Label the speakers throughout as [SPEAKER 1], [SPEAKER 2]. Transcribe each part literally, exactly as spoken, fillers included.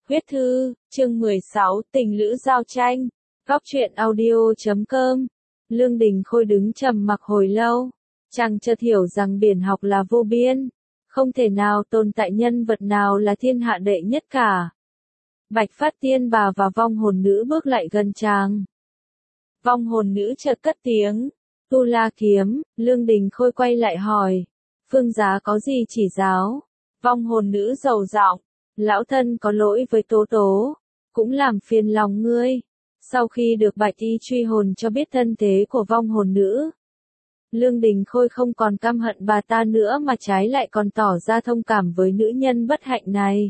[SPEAKER 1] Huyết thư, chương mười sáu, tình lữ giao tranh. Góc truyện audio chấm com. Lương Đình Khôi đứng trầm mặc hồi lâu. Chàng chợt hiểu rằng biển học là vô biên. Không thể nào tồn tại nhân vật nào là thiên hạ đệ nhất cả. Bạch Phát Tiên Bà và vong hồn nữ bước lại gần chàng. Vong hồn nữ chợt cất tiếng. Tu La Kiếm. Lương Đình Khôi quay lại hỏi. Phương giá có gì chỉ giáo? Vong hồn nữ rầu giọng. Lão thân có lỗi với Tố Tố, cũng làm phiền lòng ngươi. Sau khi được Bạch Y truy hồn cho biết thân thế của vong hồn nữ, Lương Đình Khôi không còn căm hận bà ta nữa mà trái lại còn tỏ ra thông cảm với nữ nhân bất hạnh này.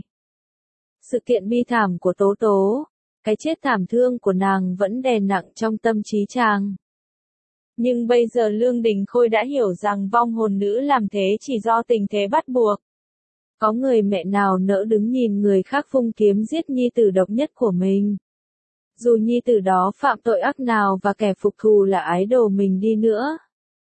[SPEAKER 1] Sự kiện bi thảm của Tố Tố, cái chết thảm thương của nàng vẫn đè nặng trong tâm trí chàng. Nhưng bây giờ Lương Đình Khôi đã hiểu rằng vong hồn nữ làm thế chỉ do tình thế bắt buộc. Có người mẹ nào nỡ đứng nhìn người khác vung kiếm giết nhi tử độc nhất của mình. Dù nhi tử đó phạm tội ác nào và kẻ phục thù là ái đồ mình đi nữa.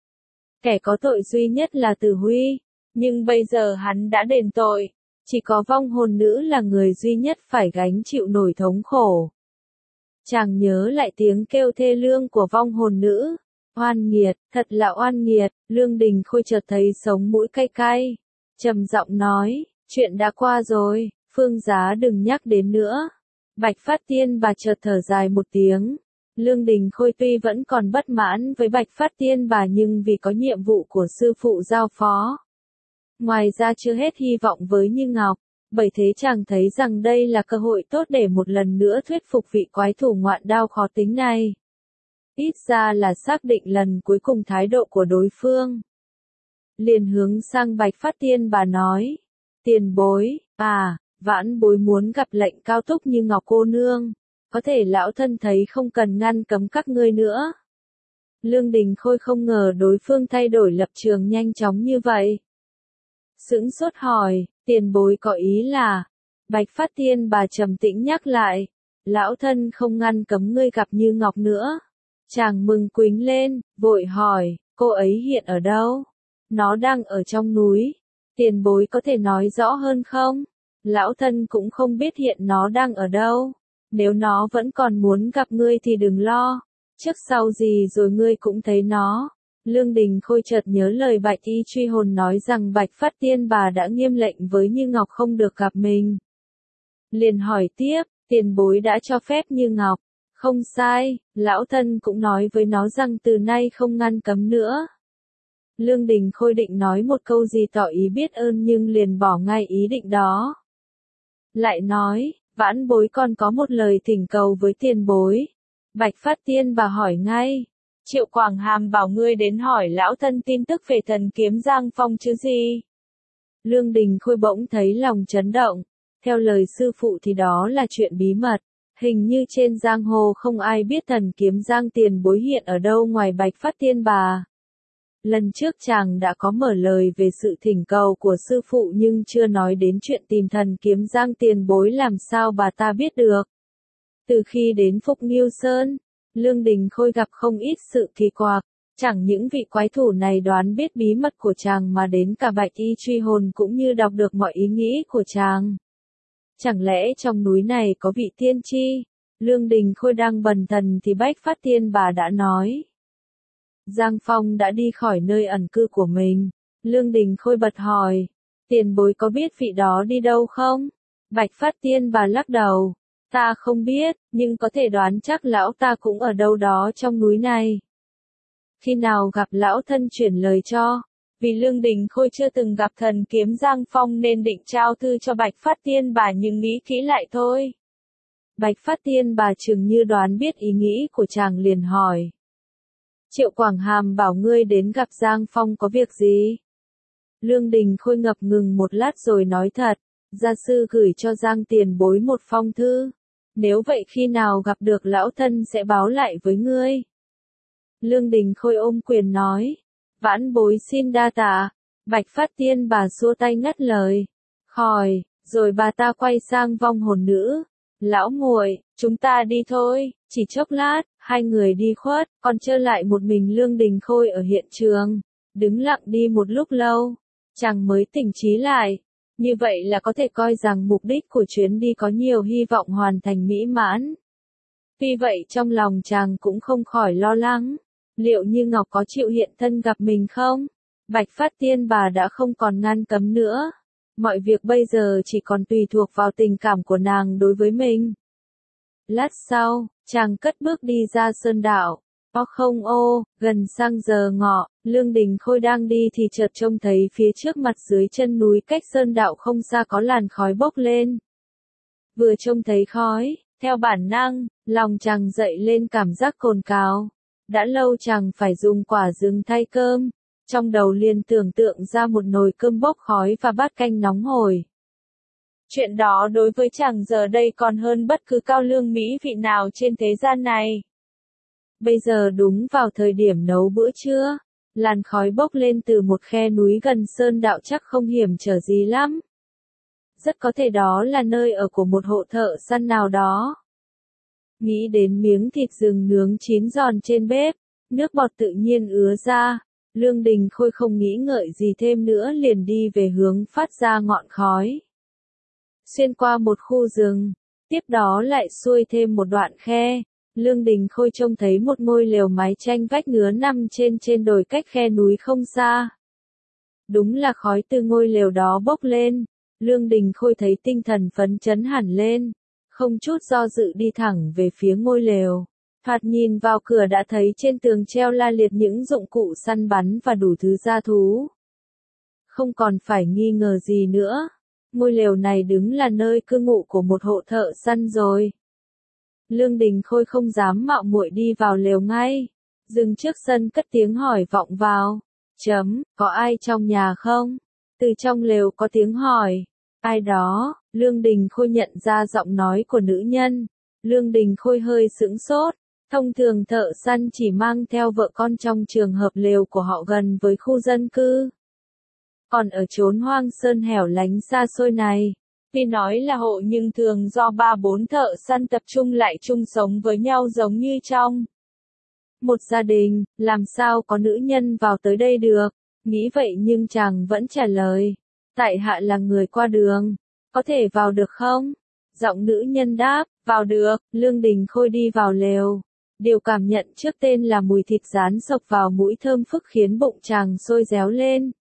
[SPEAKER 1] Kẻ có tội duy nhất là Tử Huy, nhưng bây giờ hắn đã đền tội. Chỉ có vong hồn nữ là người duy nhất phải gánh chịu nổi thống khổ. Chàng nhớ lại tiếng kêu thê lương của vong hồn nữ. Oan nghiệt, thật là oan nghiệt. Lương Đình Khôi chợt thấy sống mũi cay cay. Trầm giọng nói, chuyện đã qua rồi, Phương giá đừng nhắc đến nữa. Bạch Phát Tiên Bà chợt thở dài một tiếng. Lương Đình Khôi tuy vẫn còn bất mãn với Bạch Phát Tiên Bà nhưng vì có nhiệm vụ của sư phụ giao phó. Ngoài ra chưa hết hy vọng với Như Ngọc, bởi thế chàng thấy rằng đây là cơ hội tốt để một lần nữa thuyết phục vị quái thủ ngoạn đao khó tính này. Ít ra là xác định lần cuối cùng thái độ của đối phương. Liền hướng sang Bạch Phát Tiên Bà nói, tiền bối, à, vãn bối muốn gặp lệnh cao túc Như Ngọc cô nương, có thể lão thân thấy không cần ngăn cấm các ngươi nữa. Lương Đình Khôi không ngờ đối phương thay đổi lập trường nhanh chóng như vậy. Sững sốt hỏi, tiền bối có ý là, Bạch Phát Tiên Bà trầm tĩnh nhắc lại, lão thân không ngăn cấm ngươi gặp Như Ngọc nữa. Chàng mừng quính lên, vội hỏi, cô ấy hiện ở đâu? Nó đang ở trong núi. Tiền bối có thể nói rõ hơn không? Lão thân cũng không biết hiện nó đang ở đâu. Nếu nó vẫn còn muốn gặp ngươi thì đừng lo. Trước sau gì rồi ngươi cũng thấy nó. Lương Đình Khôi chợt nhớ lời Bạch Y truy hồn nói rằng Bạch Phát Tiên Bà đã nghiêm lệnh với Như Ngọc không được gặp mình. Liền hỏi tiếp, tiền bối đã cho phép Như Ngọc. Không sai, lão thân cũng nói với nó rằng từ nay không ngăn cấm nữa. Lương Đình Khôi định nói một câu gì tỏ ý biết ơn nhưng liền bỏ ngay ý định đó. Lại nói, vãn bối còn có một lời thỉnh cầu với tiền bối. Bạch Phát Tiên Bà hỏi ngay. Triệu Quảng Hàm bảo ngươi đến hỏi lão thân tin tức về thần kiếm Giang Phong chứ gì. Lương Đình Khôi bỗng thấy lòng chấn động. Theo lời sư phụ thì đó là chuyện bí mật. Hình như trên giang hồ không ai biết thần kiếm Giang tiền bối hiện ở đâu ngoài Bạch Phát Tiên Bà. Lần trước chàng đã có mở lời về sự thỉnh cầu của sư phụ nhưng chưa nói đến chuyện tìm thần kiếm Giang tiền bối làm sao bà ta biết được. Từ khi đến Phúc Nghiêu Sơn, Lương Đình Khôi gặp không ít sự kỳ quặc, chẳng những vị quái thủ này đoán biết bí mật của chàng mà đến cả Bạch Y truy hồn cũng như đọc được mọi ý nghĩ của chàng. Chẳng lẽ trong núi này có vị tiên tri? Lương Đình Khôi đang bần thần thì Bạch Phát Tiên Bà đã nói. Giang Phong đã đi khỏi nơi ẩn cư của mình. Lương Đình Khôi bật hỏi, tiền bối có biết vị đó đi đâu không? Bạch Phát Tiên Bà lắc đầu, ta không biết, nhưng có thể đoán chắc lão ta cũng ở đâu đó trong núi này. Khi nào gặp lão thân chuyển lời cho, vì Lương Đình Khôi chưa từng gặp thần kiếm Giang Phong nên định trao thư cho Bạch Phát Tiên Bà nhưng nghĩ kỹ lại thôi. Bạch Phát Tiên Bà chừng như đoán biết ý nghĩ của chàng liền hỏi. Triệu Quảng Hàm bảo ngươi đến gặp Giang Phong có việc gì? Lương Đình Khôi ngập ngừng một lát rồi nói thật, gia sư gửi cho Giang tiền bối một phong thư. Nếu vậy khi nào gặp được lão thân sẽ báo lại với ngươi. Lương Đình Khôi ôm quyền nói, vãn bối xin đa tạ. Bạch Phát Tiên Bà xua tay ngắt lời. Khỏi, rồi bà ta quay sang vong hồn nữ. Lão muội, chúng ta đi thôi. Chỉ chốc lát, hai người đi khuất, còn trơ lại một mình Lương Đình Khôi ở hiện trường. Đứng lặng đi một lúc lâu, chàng mới tỉnh trí lại. Như vậy là có thể coi rằng mục đích của chuyến đi có nhiều hy vọng hoàn thành mỹ mãn. Vì vậy trong lòng chàng cũng không khỏi lo lắng, liệu Như Ngọc có chịu hiện thân gặp mình không? Bạch Phát Tiên bà đã không còn ngăn cấm nữa. Mọi việc bây giờ chỉ còn tùy thuộc vào tình cảm của nàng đối với mình. Lát sau, chàng cất bước đi ra sơn đạo. O không ô, gần sang giờ ngọ, Lương Đình Khôi đang đi thì chợt trông thấy phía trước mặt dưới chân núi cách sơn đạo không xa có làn khói bốc lên. Vừa trông thấy khói, theo bản năng, lòng chàng dậy lên cảm giác cồn cào. Đã lâu chàng phải dùng quả rừng thay cơm, trong đầu liền tưởng tượng ra một nồi cơm bốc khói và bát canh nóng hổi. Chuyện đó đối với chàng giờ đây còn hơn bất cứ cao lương mỹ vị nào trên thế gian này. Bây giờ đúng vào thời điểm nấu bữa trưa, làn khói bốc lên từ một khe núi gần sơn đạo chắc không hiểm trở gì lắm. Rất có thể đó là nơi ở của một hộ thợ săn nào đó. Nghĩ đến miếng thịt rừng nướng chín giòn trên bếp, nước bọt tự nhiên ứa ra, Lương Đình Khôi không nghĩ ngợi gì thêm nữa liền đi về hướng phát ra ngọn khói. Xuyên qua một khu rừng, tiếp đó lại xuôi thêm một đoạn khe, Lương Đình Khôi trông thấy một ngôi lều mái tranh vách nứa nằm trên trên đồi cách khe núi không xa. Đúng là khói từ ngôi lều đó bốc lên, Lương Đình Khôi thấy tinh thần phấn chấn hẳn lên, không chút do dự đi thẳng về phía ngôi lều. Thoạt nhìn vào cửa đã thấy trên tường treo la liệt những dụng cụ săn bắn và đủ thứ gia thú. Không còn phải nghi ngờ gì nữa, ngôi lều này đứng là nơi cư ngụ của một hộ thợ săn rồi. Lương Đình Khôi không dám mạo muội đi vào lều ngay, dừng trước sân cất tiếng hỏi vọng vào. Chấm, có ai trong nhà không? Từ trong lều có tiếng hỏi. Ai đó? Lương Đình Khôi nhận ra giọng nói của nữ nhân. Lương Đình Khôi hơi sững sốt. Thông thường thợ săn chỉ mang theo vợ con trong trường hợp lều của họ gần với khu dân cư. Còn ở chốn hoang sơn hẻo lánh xa xôi này, tuy nói là hộ nhưng thường do ba bốn thợ săn tập trung lại chung sống với nhau giống như trong một gia đình, làm sao có nữ nhân vào tới đây được? Nghĩ vậy nhưng chàng vẫn trả lời. Tại hạ là người qua đường, có thể vào được không? Giọng nữ nhân đáp, vào được. Lương Đình Khôi đi vào lều. Điều cảm nhận trước tên là mùi thịt rán sộc vào mũi thơm phức khiến bụng chàng sôi réo lên.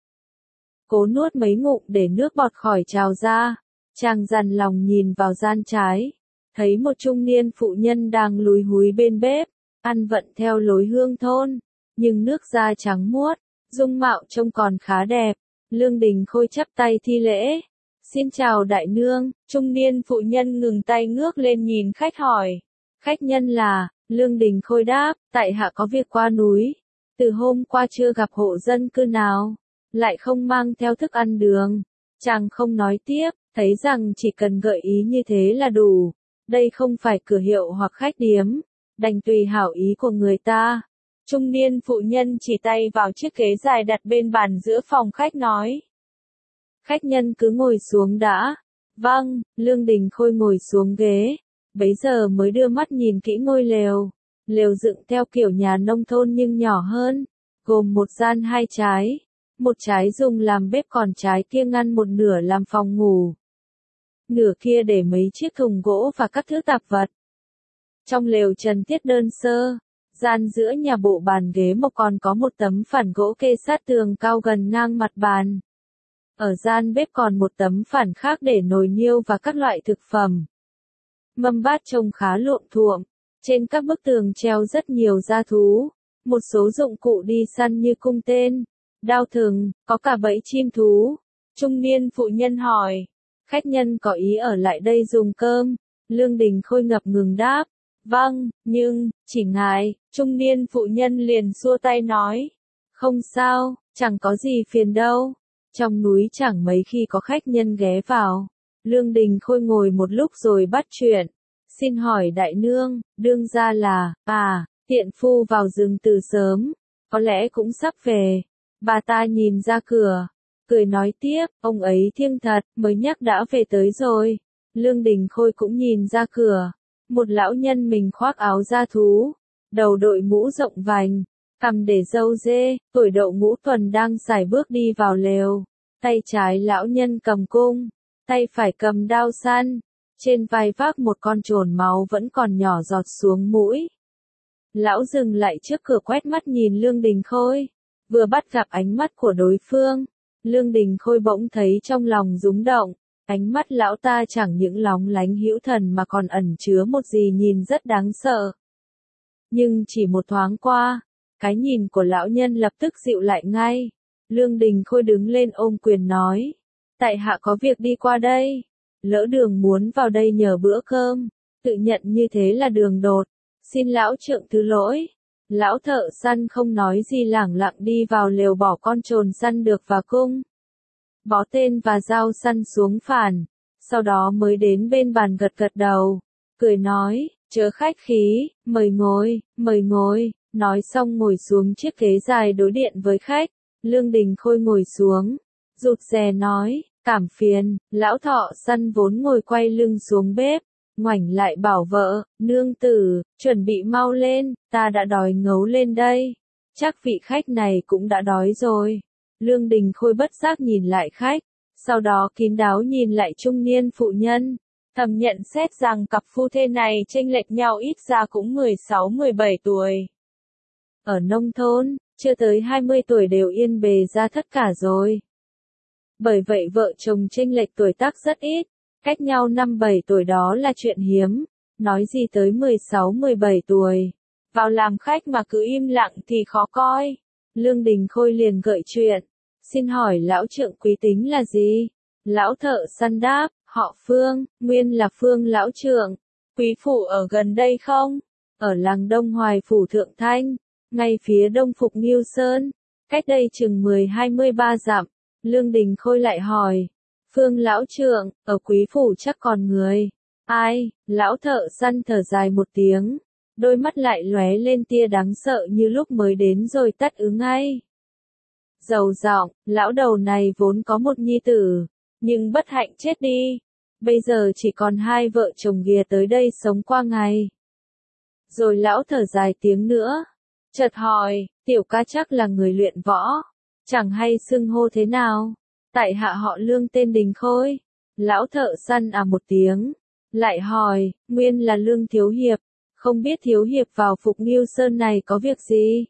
[SPEAKER 1] Cố nuốt mấy ngụm để nước bọt khỏi trào ra. Chàng dằn lòng nhìn vào gian trái, thấy một trung niên phụ nhân đang lúi húi bên bếp, ăn vận theo lối hương thôn, nhưng nước da trắng muốt, dung mạo trông còn khá đẹp. Lương Đình Khôi chắp tay thi lễ. Xin chào đại nương. Trung niên phụ nhân ngừng tay ngước lên nhìn khách hỏi. Khách nhân là? Lương Đình Khôi đáp, tại hạ có việc qua núi. Từ hôm qua chưa gặp hộ dân cư nào, lại không mang theo thức ăn đường. Chàng không nói tiếp, thấy rằng chỉ cần gợi ý như thế là đủ. Đây không phải cửa hiệu hoặc khách điếm, đành tùy hảo ý của người ta. Trung niên phụ nhân chỉ tay vào chiếc ghế dài đặt bên bàn giữa phòng khách nói. Khách nhân cứ ngồi xuống đã. Vâng, Lương Đình Khôi ngồi xuống ghế, bấy giờ mới đưa mắt nhìn kỹ ngôi lều. Lều dựng theo kiểu nhà nông thôn nhưng nhỏ hơn, gồm một gian hai trái. Một trái dùng làm bếp còn trái kia ngăn một nửa làm phòng ngủ. Nửa kia để mấy chiếc thùng gỗ và các thứ tạp vật. Trong lều trần tiết đơn sơ, gian giữa nhà bộ bàn ghế mộc còn có một tấm phản gỗ kê sát tường cao gần ngang mặt bàn. Ở gian bếp còn một tấm phản khác để nồi niêu và các loại thực phẩm. Mâm bát trông khá luộm thuộm, trên các bức tường treo rất nhiều gia thú, một số dụng cụ đi săn như cung tên, đao thừng, có cả bẫy chim thú. Trung niên phụ nhân hỏi, khách nhân có ý ở lại đây dùng cơm? Lương Đình Khôi ngập ngừng đáp, vâng, nhưng, chỉ ngại. Trung niên phụ nhân liền xua tay nói, không sao, chẳng có gì phiền đâu. Trong núi chẳng mấy khi có khách nhân ghé vào. Lương Đình Khôi ngồi một lúc rồi bắt chuyện. Xin hỏi đại nương, đương ra là, à, tiện phu vào rừng từ sớm, có lẽ cũng sắp về. Bà ta nhìn ra cửa, cười nói tiếp, ông ấy thiêng thật, mới nhắc đã về tới rồi. Lương Đình Khôi cũng nhìn ra cửa, một lão nhân mình khoác áo da thú, đầu đội mũ rộng vành, cằm để râu dê, tuổi đậu ngũ tuần đang sải bước đi vào lều, tay trái lão nhân cầm cung, tay phải cầm đao săn, trên vai vác một con chồn máu vẫn còn nhỏ giọt xuống mũi. Lão dừng lại trước cửa quét mắt nhìn Lương Đình Khôi, vừa bắt gặp ánh mắt của đối phương, Lương Đình Khôi bỗng thấy trong lòng rúng động, ánh mắt lão ta chẳng những lóng lánh hữu thần mà còn ẩn chứa một gì nhìn rất đáng sợ. Nhưng chỉ một thoáng qua, cái nhìn của lão nhân lập tức dịu lại ngay. Lương Đình Khôi đứng lên ôm quyền nói, tại hạ có việc đi qua đây, lỡ đường muốn vào đây nhờ bữa cơm, tự nhận như thế là đường đột, xin lão trượng thứ lỗi. Lão thợ săn không nói gì lẳng lặng đi vào lều bỏ con chồn săn được vào cung, bó tên và dao săn xuống phản, sau đó mới đến bên bàn gật gật đầu, cười nói, chớ khách khí, mời ngồi, mời ngồi, nói xong ngồi xuống chiếc ghế dài đối điện với khách. Lương Đình Khôi ngồi xuống, rụt rè nói, cảm phiền. Lão thợ săn vốn ngồi quay lưng xuống bếp, ngoảnh lại bảo vợ, nương tử, chuẩn bị mau lên, ta đã đói ngấu lên đây, chắc vị khách này cũng đã đói rồi. Lương Đình Khôi bất giác nhìn lại khách, sau đó kín đáo nhìn lại trung niên phụ nhân, thầm nhận xét rằng cặp phu thê này chênh lệch nhau ít ra cũng mười sáu mười bảy tuổi. Ở nông thôn, chưa tới hai mươi tuổi đều yên bề gia thất cả rồi. Bởi vậy vợ chồng chênh lệch tuổi tác rất ít, cách nhau năm bảy tuổi đó là chuyện hiếm, nói gì tới mười sáu mười bảy tuổi. Vào làm khách mà cứ im lặng thì khó coi. Lương Đình Khôi liền gợi chuyện, xin hỏi lão trượng quý tính là gì? Lão thợ săn đáp, họ Phương, nguyên là Phương lão trượng. Quý phủ ở gần đây không? Ở làng Đông Hoài phủ Thượng Thanh, ngay phía đông Phục Nghiêu Sơn, cách đây chừng mười hai mươi ba dặm. Lương Đình Khôi lại hỏi, Phương lão trượng, ở quý phủ chắc còn người. Ai? Lão thợ săn thở dài một tiếng, đôi mắt lại lóe lên tia đáng sợ như lúc mới đến rồi tắt ứng ngay. Dầu giọng, lão đầu này vốn có một nhi tử, nhưng bất hạnh chết đi. Bây giờ chỉ còn hai vợ chồng ghìa tới đây sống qua ngày. Rồi lão thở dài tiếng nữa, chợt hỏi, tiểu ca chắc là người luyện võ, chẳng hay xưng hô thế nào? Tại hạ họ Lương tên Đình Khôi. Lão thợ săn à một tiếng, lại hỏi, nguyên là Lương thiếu hiệp, không biết thiếu hiệp vào Phục Nghiêu Sơn này có việc gì?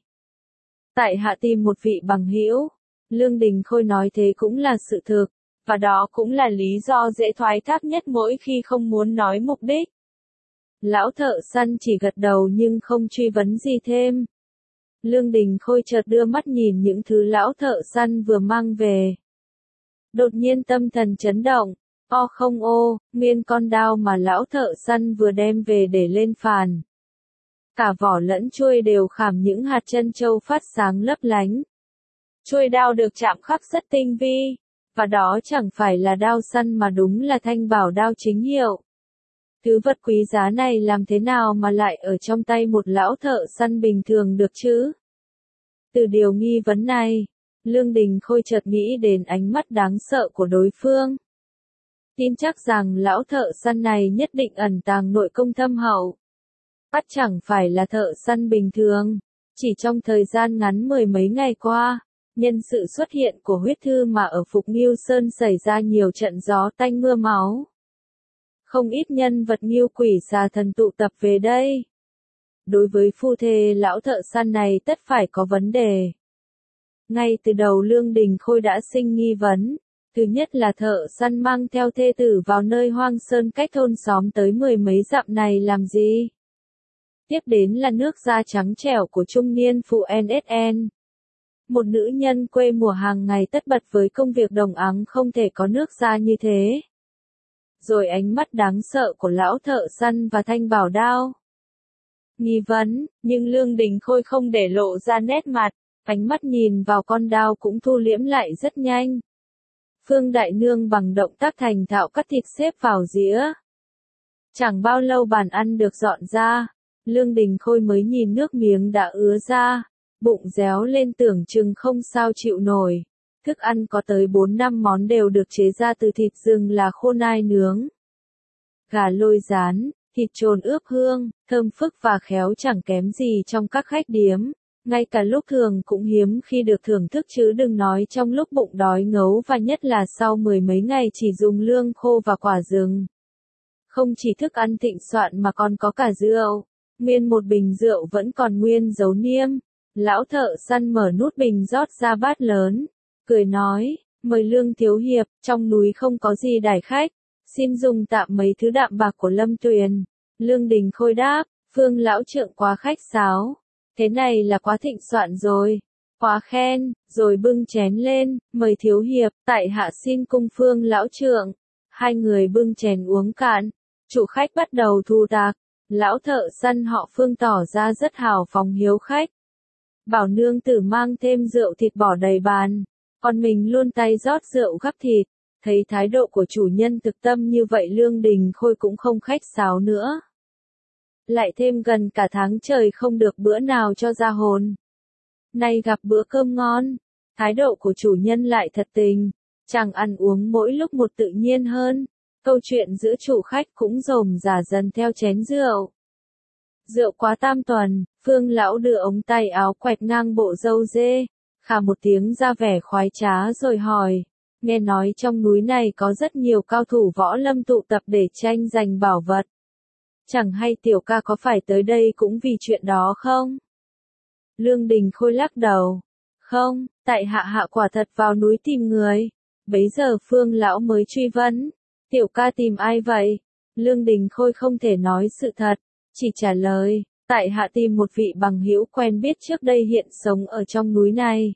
[SPEAKER 1] Tại hạ tìm một vị bằng hữu. Lương Đình Khôi nói thế cũng là sự thực, và đó cũng là lý do dễ thoái thác nhất mỗi khi không muốn nói mục đích. Lão thợ săn chỉ gật đầu nhưng không truy vấn gì thêm. Lương Đình Khôi chợt đưa mắt nhìn những thứ lão thợ săn vừa mang về. Đột nhiên tâm thần chấn động, o không ô, nguyên con đao mà lão thợ săn vừa đem về để lên phàn. Cả vỏ lẫn chuôi đều khảm những hạt trân châu phát sáng lấp lánh. Chuôi đao được chạm khắc rất tinh vi, và đó chẳng phải là đao săn mà đúng là thanh bảo đao chính hiệu. Thứ vật quý giá này làm thế nào mà lại ở trong tay một lão thợ săn bình thường được chứ? Từ điều nghi vấn này, Lương Đình Khôi chợt nghĩ đến ánh mắt đáng sợ của đối phương. Tin chắc rằng lão thợ săn này nhất định ẩn tàng nội công thâm hậu. Bắt chẳng phải là thợ săn bình thường. Chỉ trong thời gian ngắn mười mấy ngày qua, nhân sự xuất hiện của huyết thư mà ở Phục Nghiêu Sơn xảy ra nhiều trận gió tanh mưa máu. Không ít nhân vật nghiêu quỷ xà thần tụ tập về đây. Đối với phu thê lão thợ săn này tất phải có vấn đề. Ngay từ đầu Lương Đình Khôi đã sinh nghi vấn. Thứ nhất là thợ săn mang theo thê tử vào nơi hoang sơn cách thôn xóm tới mười mấy dặm này làm gì? Tiếp đến là nước da trắng trẻo của trung niên phụ en ét en. Một nữ nhân quê mùa hàng ngày tất bật với công việc đồng áng không thể có nước da như thế. Rồi ánh mắt đáng sợ của lão thợ săn và thanh bảo đao. Nghi vấn, nhưng Lương Đình Khôi không để lộ ra nét mặt, ánh mắt nhìn vào con đao cũng thu liễm lại rất nhanh. Phương Đại Nương bằng động tác thành thạo cắt thịt xếp vào dĩa. Chẳng bao lâu bàn ăn được dọn ra, Lương Đình Khôi mới nhìn nước miếng đã ứa ra, bụng réo lên tưởng chừng không sao chịu nổi. Thức ăn có tới bốn năm món đều được chế ra từ thịt rừng là khô nai nướng, gà lôi rán, thịt trồn ướp hương, thơm phức và khéo chẳng kém gì trong các khách điếm. ngay cả lúc thường cũng hiếm khi được thưởng thức chứ đừng nói trong lúc bụng đói ngấu và nhất là sau mười mấy ngày chỉ dùng lương khô và quả rừng. Không chỉ thức ăn thịnh soạn mà còn có cả rượu, nguyên một bình rượu vẫn còn nguyên dấu niêm. Lão thợ săn mở nút bình rót ra bát lớn, cười nói, mời Lương thiếu hiệp, trong núi không có gì đãi khách, xin dùng tạm mấy thứ đạm bạc của Lâm Tuyền. Lương Đình Khôi đáp, Phương lão trượng quá khách sáo, thế này là quá thịnh soạn rồi, quá khen, rồi bưng chén lên, mời thiếu hiệp, tại hạ xin cung Phương lão trượng. Hai người bưng chén uống cạn, chủ khách bắt đầu thu tạc, lão thợ săn họ Phương tỏ ra rất hào phóng hiếu khách. Bảo nương tử mang thêm rượu thịt bỏ đầy bàn, còn mình luôn tay rót rượu gắp thịt. Thấy thái độ của chủ nhân thực tâm như vậy Lương Đình Khôi cũng không khách sáo nữa. Lại thêm gần cả tháng trời không được bữa nào cho ra hồn. Nay gặp bữa cơm ngon, thái độ của chủ nhân lại thật tình, chàng ăn uống mỗi lúc một tự nhiên hơn. Câu chuyện giữa chủ khách cũng rồm rả dần theo chén rượu. Rượu quá tam tuần, Phương lão đưa ống tay áo quẹt ngang bộ râu dê, khà một tiếng ra vẻ khoái trá rồi hỏi, nghe nói trong núi này có rất nhiều cao thủ võ lâm tụ tập để tranh giành bảo vật. Chẳng hay tiểu ca có phải tới đây cũng vì chuyện đó không? Lương Đình Khôi lắc đầu, không, tại hạ hạ quả thật vào núi tìm người. Bấy giờ Phương lão mới truy vấn, tiểu ca tìm ai vậy? Lương Đình Khôi không thể nói sự thật, chỉ trả lời, tại hạ tìm một vị bằng hữu quen biết trước đây hiện sống ở trong núi này.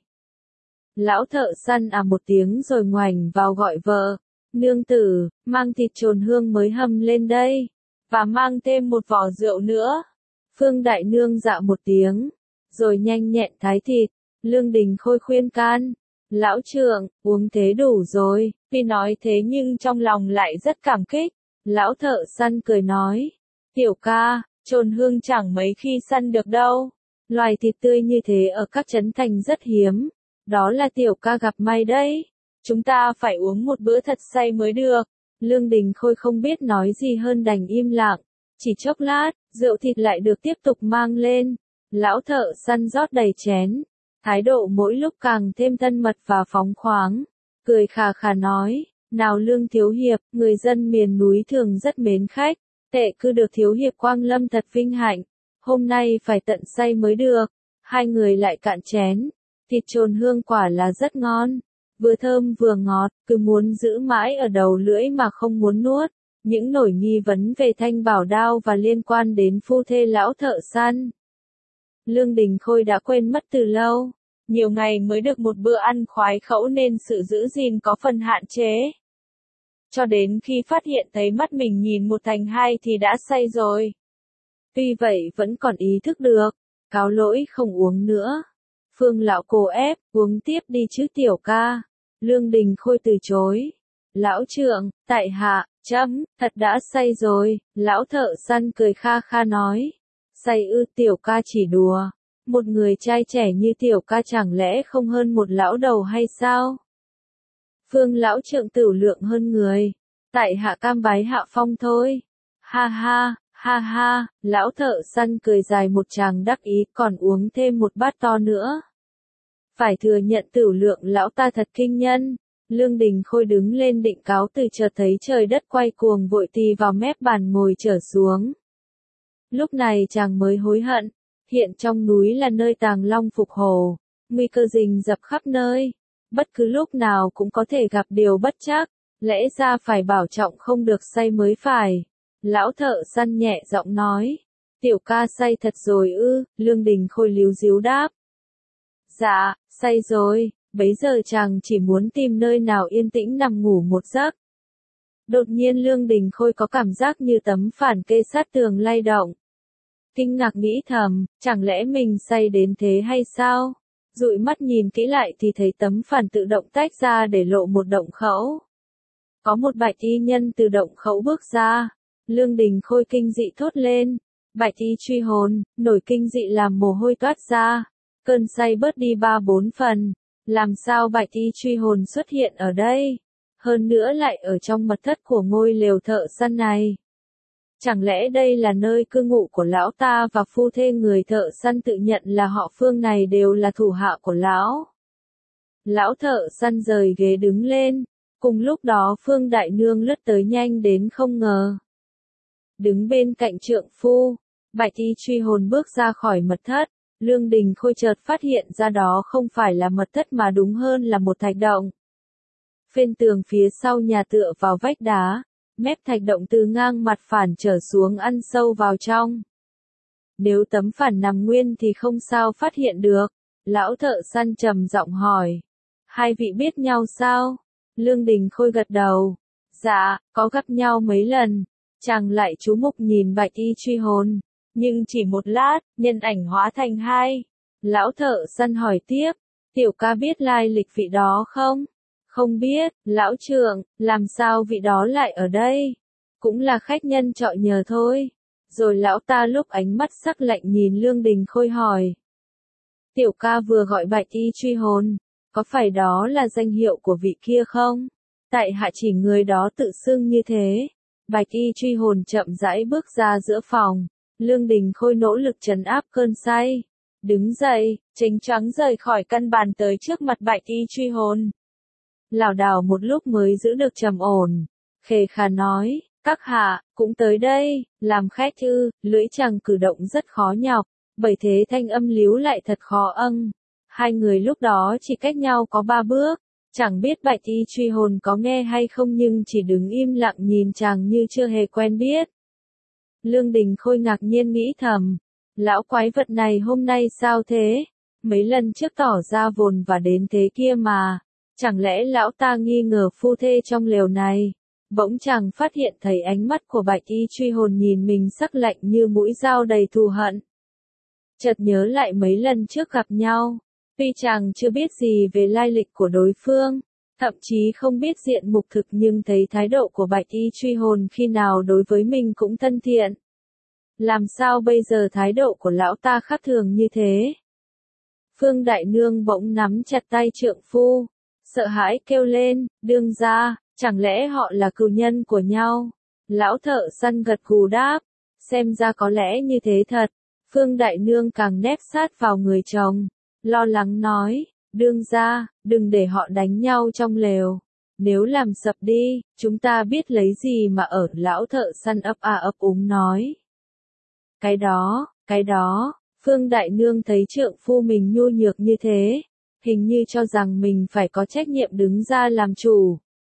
[SPEAKER 1] Lão thợ săn à một tiếng rồi ngoảnh vào gọi vợ, nương tử, mang thịt trồn hương mới hầm lên đây, và mang thêm một vò rượu nữa. Phương đại nương dạ một tiếng, rồi nhanh nhẹn thái thịt. Lương Đình Khôi khuyên can, lão trượng, uống thế đủ rồi. Tuy nói thế nhưng trong lòng lại rất cảm kích. Lão thợ săn cười nói, tiểu ca, trồn hương chẳng mấy khi săn được đâu. Loài thịt tươi như thế ở các trấn thành rất hiếm. Đó là tiểu ca gặp may đấy. Chúng ta phải uống một bữa thật say mới được. Lương Đình Khôi không biết nói gì hơn đành im lặng. Chỉ chốc lát, rượu thịt lại được tiếp tục mang lên. Lão thợ săn rót đầy chén. Thái độ mỗi lúc càng thêm thân mật và phóng khoáng. Cười khà khà nói, nào Lương thiếu hiệp, người dân miền núi thường rất mến khách. Tệ cứ được thiếu hiệp quang lâm thật vinh hạnh. Hôm nay phải tận say mới được. Hai người lại cạn chén. Thịt trồn hương quả là rất ngon. Vừa thơm vừa ngọt, cứ muốn giữ mãi ở đầu lưỡi mà không muốn nuốt. Những nỗi nghi vấn về thanh bảo đao và liên quan đến phu thê lão thợ săn. Lương Đình Khôi đã quên mất từ lâu. Nhiều ngày mới được một bữa ăn khoái khẩu nên sự giữ gìn có phần hạn chế. Cho đến khi phát hiện thấy mắt mình nhìn một thành hai thì đã say rồi. Tuy vậy vẫn còn ý thức được, cáo lỗi không uống nữa. Phương lão cố ép, uống tiếp đi chứ tiểu ca. Lương Đình Khôi từ chối. Lão trượng, tại hạ, chấm, thật đã say rồi. Lão thợ săn cười kha kha nói. Say ư tiểu ca chỉ đùa. Một người trai trẻ như tiểu ca chẳng lẽ không hơn một lão đầu hay sao? Phương lão trượng tửu lượng hơn người. Tại hạ cam bái hạ phong thôi. Ha ha, ha ha, lão thợ săn cười dài một tràng đắc ý còn uống thêm một bát to nữa. Phải thừa nhận tửu lượng lão ta thật kinh nhân. Lương Đình Khôi đứng lên định cáo từ chợt thấy trời đất quay cuồng vội tì vào mép bàn ngồi trở xuống. Lúc này chàng mới hối hận. Hiện trong núi là nơi tàng long phục hồ. Nguy cơ rình rập khắp nơi. Bất cứ lúc nào cũng có thể gặp điều bất trắc. Lẽ ra phải bảo trọng không được say mới phải. Lão thợ săn nhẹ giọng nói. Tiểu ca say thật rồi ư, Lương Đình Khôi líu díu đáp. Dạ, say rồi, bấy giờ chàng chỉ muốn tìm nơi nào yên tĩnh nằm ngủ một giấc. Đột nhiên Lương Đình Khôi có cảm giác như tấm phản kê sát tường lay động. Kinh ngạc nghĩ thầm, chẳng lẽ mình say đến thế hay sao? Dụi mắt nhìn kỹ lại thì thấy tấm phản tự động tách ra để lộ một động khẩu. Có một bạch y nhân từ động khẩu bước ra. Lương Đình Khôi kinh dị thốt lên. Bạch y truy hồn, nổi kinh dị làm mồ hôi toát ra. Cơn say bớt đi ba bốn phần. Làm sao bạch y truy hồn xuất hiện ở đây? Hơn nữa lại ở trong mật thất của ngôi lều thợ săn này. Chẳng lẽ đây là nơi cư ngụ của lão ta và phu thê người thợ săn tự nhận là họ Phương này đều là thủ hạ của lão? Lão thợ săn rời ghế đứng lên, cùng lúc đó Phương Đại Nương lướt tới nhanh đến không ngờ. Đứng bên cạnh trượng phu, Bạch Y truy hồn bước ra khỏi mật thất, Lương Đình Khôi chợt phát hiện ra đó không phải là mật thất mà đúng hơn là một thạch động. Phên tường phía sau nhà tựa vào vách đá, mép thạch động từ ngang mặt phản trở xuống ăn sâu vào trong. Nếu tấm phản nằm nguyên thì không sao phát hiện được. Lão thợ săn trầm giọng hỏi. Hai vị biết nhau sao? Lương Đình Khôi gật đầu. Dạ, có gặp nhau mấy lần. Chàng lại chú mục nhìn Bạch Y truy hồn. Nhưng chỉ một lát, nhân ảnh hóa thành hai. Lão thợ săn hỏi tiếp. Tiểu ca biết lai lịch vị đó không? Không biết, lão trượng, làm sao vị đó lại ở đây? Cũng là khách nhân trọ nhờ thôi. Rồi lão ta lúc ánh mắt sắc lạnh nhìn Lương Đình Khôi hỏi. Tiểu ca vừa gọi Bạch Y truy hồn, có phải đó là danh hiệu của vị kia không? Tại hạ chỉ người đó tự xưng như thế. Bạch Y truy hồn chậm rãi bước ra giữa phòng, Lương Đình Khôi nỗ lực trấn áp cơn say. Đứng dậy, chánh choáng rời khỏi căn bàn tới trước mặt Bạch Y truy hồn. Lảo đảo một lúc mới giữ được trầm ổn, khề khà nói, các hạ, cũng tới đây, làm khách ư, lưỡi chàng cử động rất khó nhọc, bởi thế thanh âm líu lại thật khó âng. Hai người lúc đó chỉ cách nhau có ba bước, chẳng biết Bạch Y truy hồn có nghe hay không nhưng chỉ đứng im lặng nhìn chàng như chưa hề quen biết. Lương Đình Khôi ngạc nhiên nghĩ thầm, lão quái vật này hôm nay sao thế? Mấy lần trước tỏ ra vồn và đến thế kia mà. Chẳng lẽ lão ta nghi ngờ phu thê trong lều này? Bỗng chàng phát hiện thấy ánh mắt của Bạch Y truy hồn nhìn mình sắc lạnh như mũi dao đầy thù hận. Chợt nhớ lại mấy lần trước gặp nhau, tuy chàng chưa biết gì về lai lịch của đối phương, thậm chí không biết diện mục thực nhưng thấy thái độ của Bạch Y truy hồn khi nào đối với mình cũng thân thiện. Làm sao bây giờ thái độ của lão ta khác thường như thế? Phương Đại Nương bỗng nắm chặt tay trượng phu, sợ hãi kêu lên, đương gia, chẳng lẽ họ là cừu nhân của nhau? Lão thợ săn gật gù đáp, xem ra có lẽ như thế thật. Phương Đại Nương càng nép sát vào người chồng, lo lắng nói, đương gia, đừng để họ đánh nhau trong lều. Nếu làm sập đi, chúng ta biết lấy gì mà ở. Lão thợ săn ấp a ấp úng nói. Cái đó, cái đó, Phương Đại Nương thấy trượng phu mình nhu nhược như thế, hình như cho rằng mình phải có trách nhiệm đứng ra làm chủ.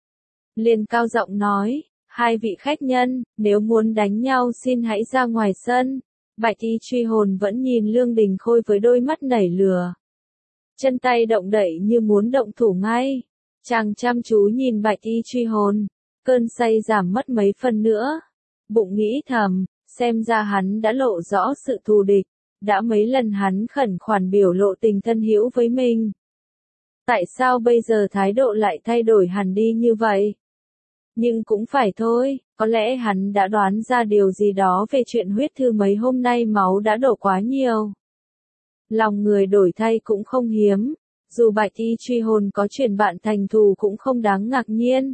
[SPEAKER 1] Liền cao giọng nói, hai vị khách nhân, nếu muốn đánh nhau xin hãy ra ngoài sân. Bạch Y truy hồn vẫn nhìn Lương Đình Khôi với đôi mắt nảy lửa. Chân tay động đậy như muốn động thủ ngay. Chàng chăm chú nhìn Bạch Y truy hồn, cơn say giảm mất mấy phần nữa. Bụng nghĩ thầm, xem ra hắn đã lộ rõ sự thù địch, đã mấy lần hắn khẩn khoản biểu lộ tình thân hữu với mình. Tại sao bây giờ thái độ lại thay đổi hẳn đi như vậy? Nhưng cũng phải thôi, có lẽ hắn đã đoán ra điều gì đó về chuyện huyết thư mấy hôm nay máu đã đổ quá nhiều. Lòng người đổi thay cũng không hiếm, dù Bạch Y truy hồn có chuyện bạn thành thù cũng không đáng ngạc nhiên.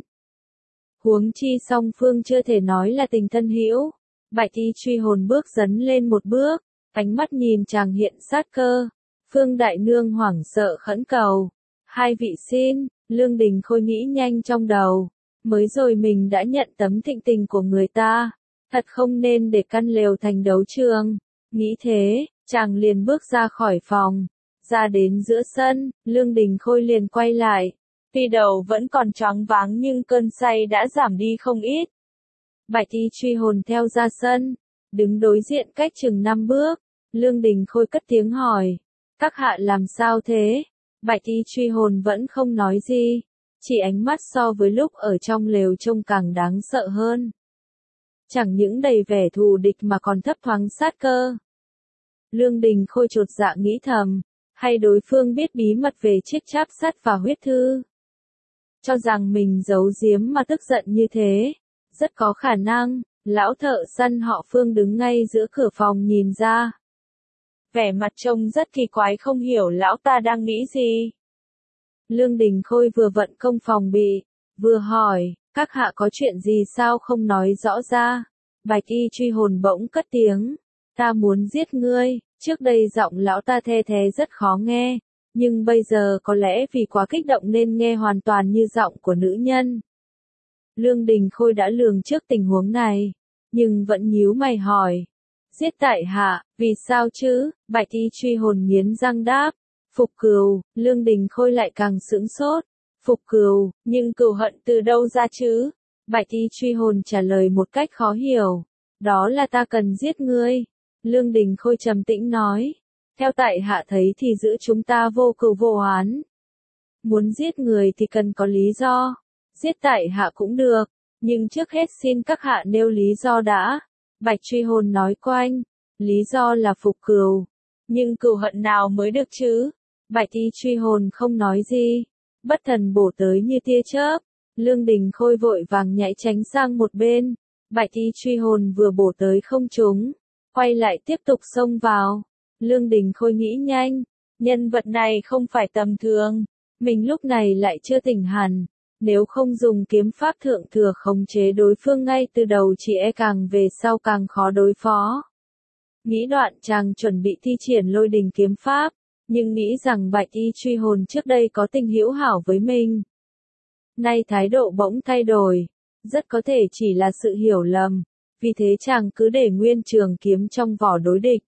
[SPEAKER 1] Huống chi song phương chưa thể nói là tình thân hữu. Bạch Y truy hồn bước dấn lên một bước, ánh mắt nhìn chàng hiện sát cơ. Phương Đại Nương hoảng sợ khẩn cầu. Hai vị xin, Lương Đình Khôi nghĩ nhanh trong đầu. Mới rồi mình đã nhận tấm thịnh tình của người ta. Thật không nên để căn lều thành đấu trường. Nghĩ thế, chàng liền bước ra khỏi phòng. Ra đến giữa sân, Lương Đình Khôi liền quay lại. Tuy đầu vẫn còn choáng váng nhưng cơn say đã giảm đi không ít. Bạch Y truy hồn theo ra sân, đứng đối diện cách chừng năm bước. Lương Đình Khôi cất tiếng hỏi. Các hạ làm sao thế? Bạch Y truy hồn vẫn không nói gì. Chỉ ánh mắt so với lúc ở trong lều trông càng đáng sợ hơn. Chẳng những đầy vẻ thù địch mà còn thấp thoáng sát cơ. Lương Đình Khôi chột dạ nghĩ thầm, hay đối phương biết bí mật về chiếc cháp sắt và huyết thư. Cho rằng mình giấu giếm mà tức giận như thế. Rất có khả năng, lão thợ săn họ Phương đứng ngay giữa cửa phòng nhìn ra. Vẻ mặt trông rất kỳ quái không hiểu lão ta đang nghĩ gì. Lương Đình Khôi vừa vận công phòng bị, vừa hỏi, các hạ có chuyện gì sao không nói rõ ra? Bạch y truy hồn bỗng cất tiếng. Ta muốn giết ngươi, trước đây giọng lão ta the thế rất khó nghe, nhưng bây giờ có lẽ vì quá kích động nên nghe hoàn toàn như giọng của nữ nhân. Lương Đình Khôi đã lường trước tình huống này, nhưng vẫn nhíu mày hỏi. Giết tại hạ, vì sao chứ? Bạch y truy hồn nghiến răng đáp. Phục cừu, Lương Đình Khôi lại càng sững sốt. Phục cừu, nhưng cừu hận từ đâu ra chứ? Bạch y truy hồn trả lời một cách khó hiểu. Đó là ta cần giết ngươi. Lương Đình Khôi trầm tĩnh nói. Theo tại hạ thấy thì giữa chúng ta vô cừu vô oán. Muốn giết người thì cần có lý do. Giết tại hạ cũng được, nhưng trước hết xin các hạ nêu lý do đã. Bạch truy hồn nói quanh. Lý do là phục cừu. Nhưng cừu hận nào mới được chứ? Bạch y truy hồn không nói gì. Bất thần bổ tới như tia chớp. Lương Đình Khôi vội vàng nhảy tránh sang một bên. Bạch y truy hồn vừa bổ tới không trúng, quay lại tiếp tục xông vào. Lương Đình Khôi nghĩ nhanh, nhân vật này không phải tầm thường, mình lúc này lại chưa tỉnh hẳn, nếu không dùng kiếm pháp thượng thừa khống chế đối phương ngay từ đầu chỉ e càng về sau càng khó đối phó. Nghĩ đoạn chàng chuẩn bị thi triển lôi đình kiếm pháp, nhưng nghĩ rằng bạch y truy hồn trước đây có tình hữu hảo với mình. Nay thái độ bỗng thay đổi, rất có thể chỉ là sự hiểu lầm, vì thế chàng cứ để nguyên trường kiếm trong vỏ đối địch.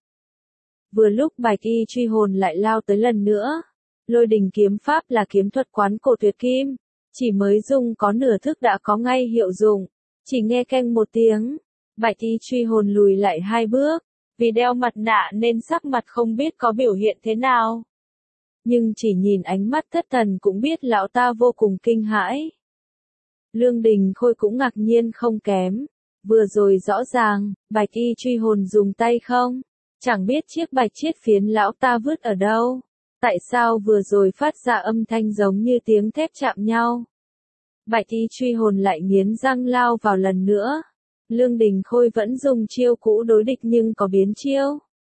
[SPEAKER 1] Vừa lúc bạch y truy hồn lại lao tới lần nữa, lôi đình kiếm pháp là kiếm thuật quán cổ tuyệt kim, chỉ mới dùng có nửa thức đã có ngay hiệu dụng, chỉ nghe keng một tiếng, bạch y truy hồn lùi lại hai bước, vì đeo mặt nạ nên sắc mặt không biết có biểu hiện thế nào. Nhưng chỉ nhìn ánh mắt thất thần cũng biết lão ta vô cùng kinh hãi. Lương Đình Khôi cũng ngạc nhiên không kém. Vừa rồi rõ ràng, bạch y truy hồn dùng tay không? Chẳng biết chiếc bạch chiết phiến lão ta vứt ở đâu. Tại sao vừa rồi phát ra âm thanh giống như tiếng thép chạm nhau? Bạch y truy hồn lại nghiến răng lao vào lần nữa. Lương Đình Khôi vẫn dùng chiêu cũ đối địch nhưng có biến chiêu.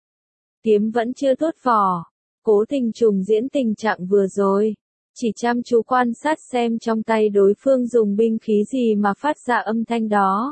[SPEAKER 1] Kiếm vẫn chưa tốt vỏ. Cố tình trùng diễn tình trạng vừa rồi. Chỉ chăm chú quan sát xem trong tay đối phương dùng binh khí gì mà phát ra âm thanh đó.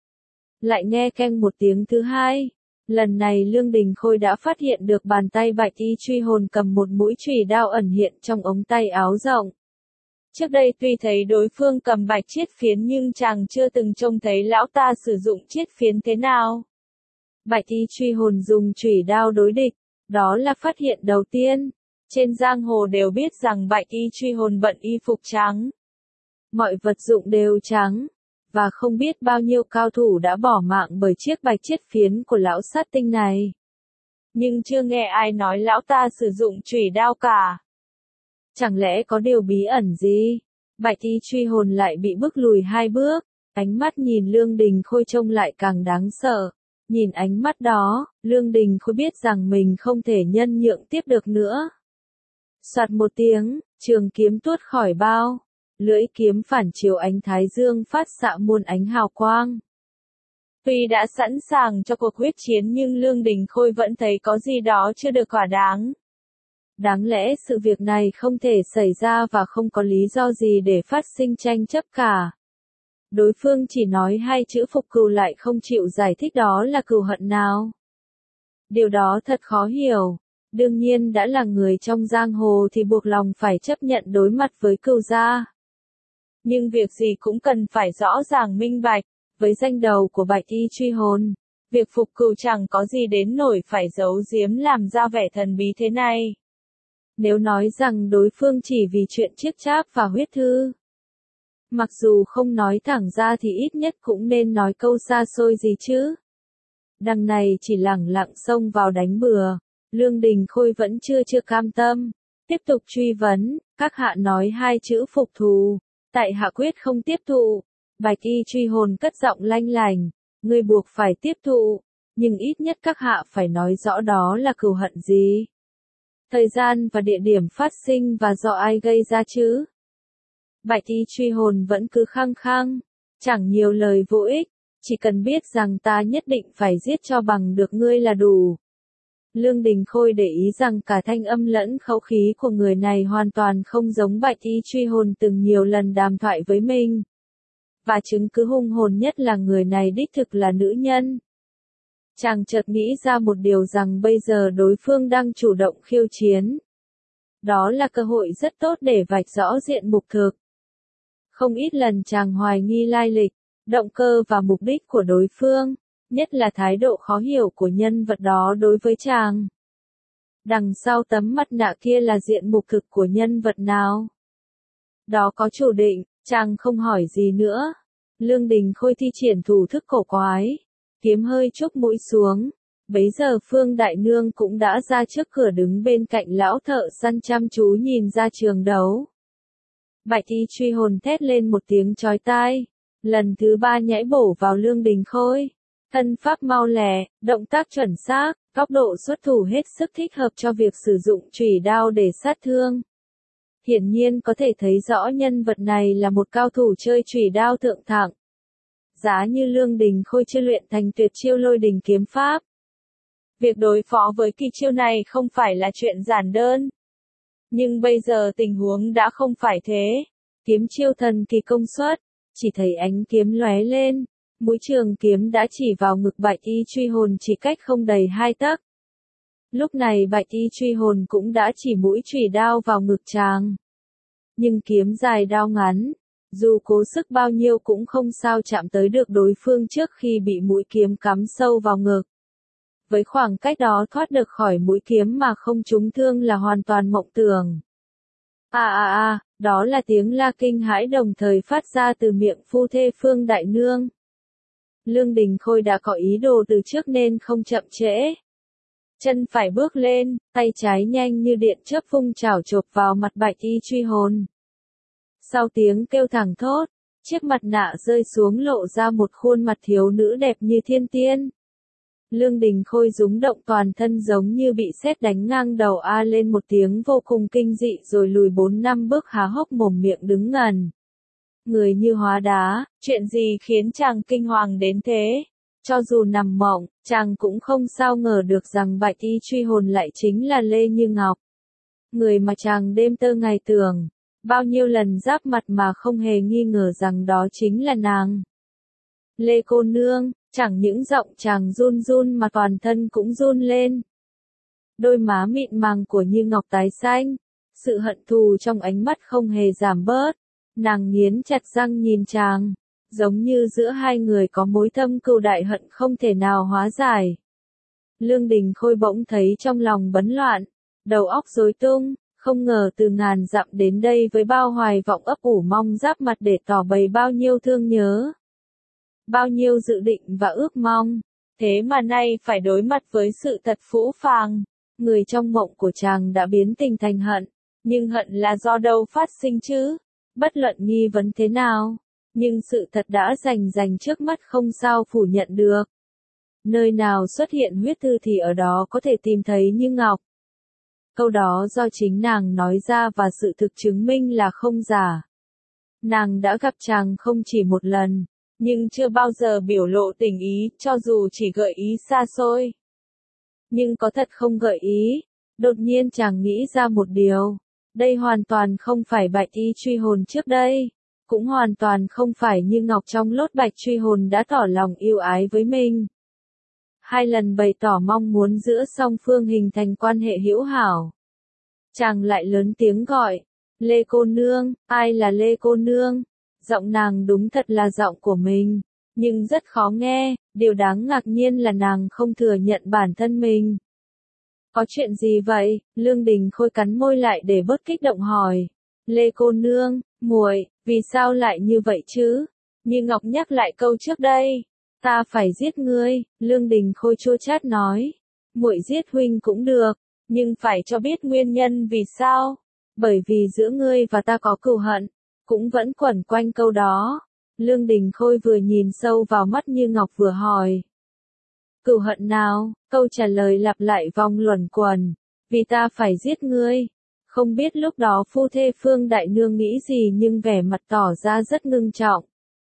[SPEAKER 1] Lại nghe keng một tiếng thứ hai. Lần này Lương Đình Khôi đã phát hiện được bàn tay bạch y truy hồn cầm một mũi chùy đao ẩn hiện trong ống tay áo rộng. Trước đây tuy thấy đối phương cầm bạch chiết phiến nhưng chàng chưa từng trông thấy lão ta sử dụng chiết phiến thế nào. Bạch y truy hồn dùng chùy đao đối địch, đó là phát hiện đầu tiên. Trên giang hồ đều biết rằng bạch y truy hồn bận y phục trắng. Mọi vật dụng đều trắng. Và không biết bao nhiêu cao thủ đã bỏ mạng bởi chiếc bạch chiết phiến của lão sát tinh này. Nhưng chưa nghe ai nói lão ta sử dụng chùy đao cả. Chẳng lẽ có điều bí ẩn gì? Bạch y truy hồn lại bị bước lùi hai bước. Ánh mắt nhìn Lương Đình Khôi trông lại càng đáng sợ. Nhìn ánh mắt đó, Lương Đình Khôi biết rằng mình không thể nhân nhượng tiếp được nữa. Soạt một tiếng, trường kiếm tuốt khỏi bao. Lưỡi kiếm phản chiếu ánh thái dương phát xạ muôn ánh hào quang. Tuy đã sẵn sàng cho cuộc huyết chiến nhưng Lương Đình Khôi vẫn thấy có gì đó chưa được thỏa đáng. Đáng lẽ sự việc này không thể xảy ra và không có lý do gì để phát sinh tranh chấp cả. Đối phương chỉ nói hai chữ phục cừu lại không chịu giải thích đó là cừu hận nào. Điều đó thật khó hiểu. Đương nhiên đã là người trong giang hồ thì buộc lòng phải chấp nhận đối mặt với cừu gia. Nhưng việc gì cũng cần phải rõ ràng minh bạch, với danh đầu của bạch y truy hồn, việc phục cừu chẳng có gì đến nổi phải giấu giếm làm ra vẻ thần bí thế này. Nếu nói rằng đối phương chỉ vì chuyện chiếc cháp và huyết thư, mặc dù không nói thẳng ra thì ít nhất cũng nên nói câu xa xôi gì chứ. Đằng này chỉ lẳng lặng xông vào đánh bừa, Lương Đình Khôi vẫn chưa chưa cam tâm, tiếp tục truy vấn, các hạ nói hai chữ phục thù. Tại hạ quyết không tiếp thụ. Bạch y truy hồn cất giọng lanh lành, ngươi buộc phải tiếp thụ, nhưng ít nhất các hạ phải nói rõ đó là cừu hận gì. Thời gian và địa điểm phát sinh và do ai gây ra chứ. Bạch y truy hồn vẫn cứ khăng khăng, chẳng nhiều lời vô ích, chỉ cần biết rằng ta nhất định phải giết cho bằng được ngươi là đủ. Lương Đình Khôi để ý rằng cả thanh âm lẫn khẩu khí của người này hoàn toàn không giống bạch y truy hồn từng nhiều lần đàm thoại với mình. và chứng cứ hung hồn nhất là người này đích thực là nữ nhân. Chàng chợt nghĩ ra một điều rằng bây giờ đối phương đang chủ động khiêu chiến. Đó là cơ hội rất tốt để vạch rõ diện mục thực. Không ít lần chàng hoài nghi lai lịch, động cơ và mục đích của đối phương, nhất là thái độ khó hiểu của nhân vật đó đối với chàng. Đằng sau tấm mặt nạ kia là diện mục thực của nhân vật nào? Đó có chủ định, chàng không hỏi gì nữa. Lương Đình Khôi thi triển thủ thức cổ quái, kiếm hơi chúc mũi xuống. Bấy giờ Phương Đại Nương cũng đã ra trước cửa đứng bên cạnh lão thợ săn chăm chú nhìn ra trường đấu. Bạch y truy hồn thét lên một tiếng chói tai, lần thứ ba nhảy bổ vào Lương Đình Khôi. Thân pháp mau lẹ, động tác chuẩn xác, góc độ xuất thủ hết sức thích hợp cho việc sử dụng chùy đao để sát thương. Hiển nhiên có thể thấy rõ nhân vật này là một cao thủ chơi chùy đao thượng thặng. Giá như Lương Đình Khôi chưa luyện thành tuyệt chiêu lôi đình kiếm pháp. Việc đối phó với kỳ chiêu này không phải là chuyện giản đơn. Nhưng bây giờ tình huống đã không phải thế. Kiếm chiêu thần kỳ công suất, chỉ thấy ánh kiếm lóe lên, mũi trường kiếm đã chỉ vào ngực Bạch y truy hồn chỉ cách không đầy hai tấc. Lúc này Bạch y truy hồn cũng đã chỉ mũi chùy đao vào ngực chàng. Nhưng kiếm dài đao ngắn, dù cố sức bao nhiêu cũng không sao chạm tới được đối phương trước khi bị mũi kiếm cắm sâu vào ngực. Với khoảng cách đó thoát được khỏi mũi kiếm mà không trúng thương là hoàn toàn mộng tưởng. À à à, đó là tiếng la kinh hãi đồng thời phát ra từ miệng phu thê Phương Đại Nương. Lương Đình Khôi đã có ý đồ từ trước nên không chậm trễ. Chân phải bước lên, tay trái nhanh như điện chớp vung chảo chộp vào mặt Bạch y truy hồn. Sau tiếng kêu thẳng thốt, chiếc mặt nạ rơi xuống lộ ra một khuôn mặt thiếu nữ đẹp như thiên tiên. Lương Đình Khôi rúng động toàn thân giống như bị sét đánh ngang đầu a lên một tiếng vô cùng kinh dị rồi lùi bốn năm bước há hốc mồm miệng đứng ngần. Người như hóa đá, chuyện gì khiến chàng kinh hoàng đến thế? Cho dù nằm mộng, chàng cũng không sao ngờ được rằng Bạch y truy hồn lại chính là Lê Như Ngọc. Người mà chàng đêm tơ ngày tưởng, bao nhiêu lần giáp mặt mà không hề nghi ngờ rằng đó chính là nàng. Lê cô nương, chẳng những giọng chàng run run mà toàn thân cũng run lên. Đôi má mịn màng của Như Ngọc tái xanh, sự hận thù trong ánh mắt không hề giảm bớt. Nàng nghiến chặt răng nhìn chàng, giống như giữa hai người có mối thâm cừu đại hận không thể nào hóa giải. Lương Đình Khôi bỗng thấy trong lòng bấn loạn, đầu óc rối tung, không ngờ từ ngàn dặm đến đây với bao hoài vọng ấp ủ mong giáp mặt để tỏ bày bao nhiêu thương nhớ, bao nhiêu dự định và ước mong, thế mà nay phải đối mặt với sự thật phũ phàng. Người trong mộng của chàng đã biến tình thành hận, nhưng hận là do đâu phát sinh chứ? Bất luận nghi vấn thế nào, nhưng sự thật đã rành rành trước mắt không sao phủ nhận được. Nơi nào xuất hiện huyết thư thì ở đó có thể tìm thấy Như Ngọc. Câu đó do chính nàng nói ra và sự thực chứng minh là không giả. Nàng đã gặp chàng không chỉ một lần, nhưng chưa bao giờ biểu lộ tình ý, cho dù chỉ gợi ý xa xôi. Nhưng có thật không gợi ý, đột nhiên chàng nghĩ ra một điều. Đây hoàn toàn không phải Bạch y truy hồn trước đây, cũng hoàn toàn không phải Như Ngọc trong lốt Bạch truy hồn đã tỏ lòng yêu ái với mình. Hai lần bày tỏ mong muốn giữa song phương hình thành quan hệ hữu hảo. Chàng lại lớn tiếng gọi, Lê cô nương, ai là Lê cô nương? Giọng nàng đúng thật là giọng của mình, nhưng rất khó nghe, điều đáng ngạc nhiên là nàng không thừa nhận bản thân mình. Có chuyện gì vậy? Lương Đình Khôi cắn môi lại để bớt kích động hỏi. Lê cô nương, muội, vì sao lại như vậy chứ? Như Ngọc nhắc lại câu trước đây. Ta phải giết ngươi, Lương Đình Khôi chua chát nói. Muội giết huynh cũng được, nhưng phải cho biết nguyên nhân vì sao. Bởi vì giữa ngươi và ta có cừu hận, cũng vẫn quẩn quanh câu đó. Lương Đình Khôi vừa nhìn sâu vào mắt Như Ngọc vừa hỏi. Cừu hận nào? Câu trả lời lặp lại vòng luẩn quẩn. Vì ta phải giết ngươi. Không biết lúc đó phu thê Phương Đại Nương nghĩ gì nhưng vẻ mặt tỏ ra rất ngưng trọng.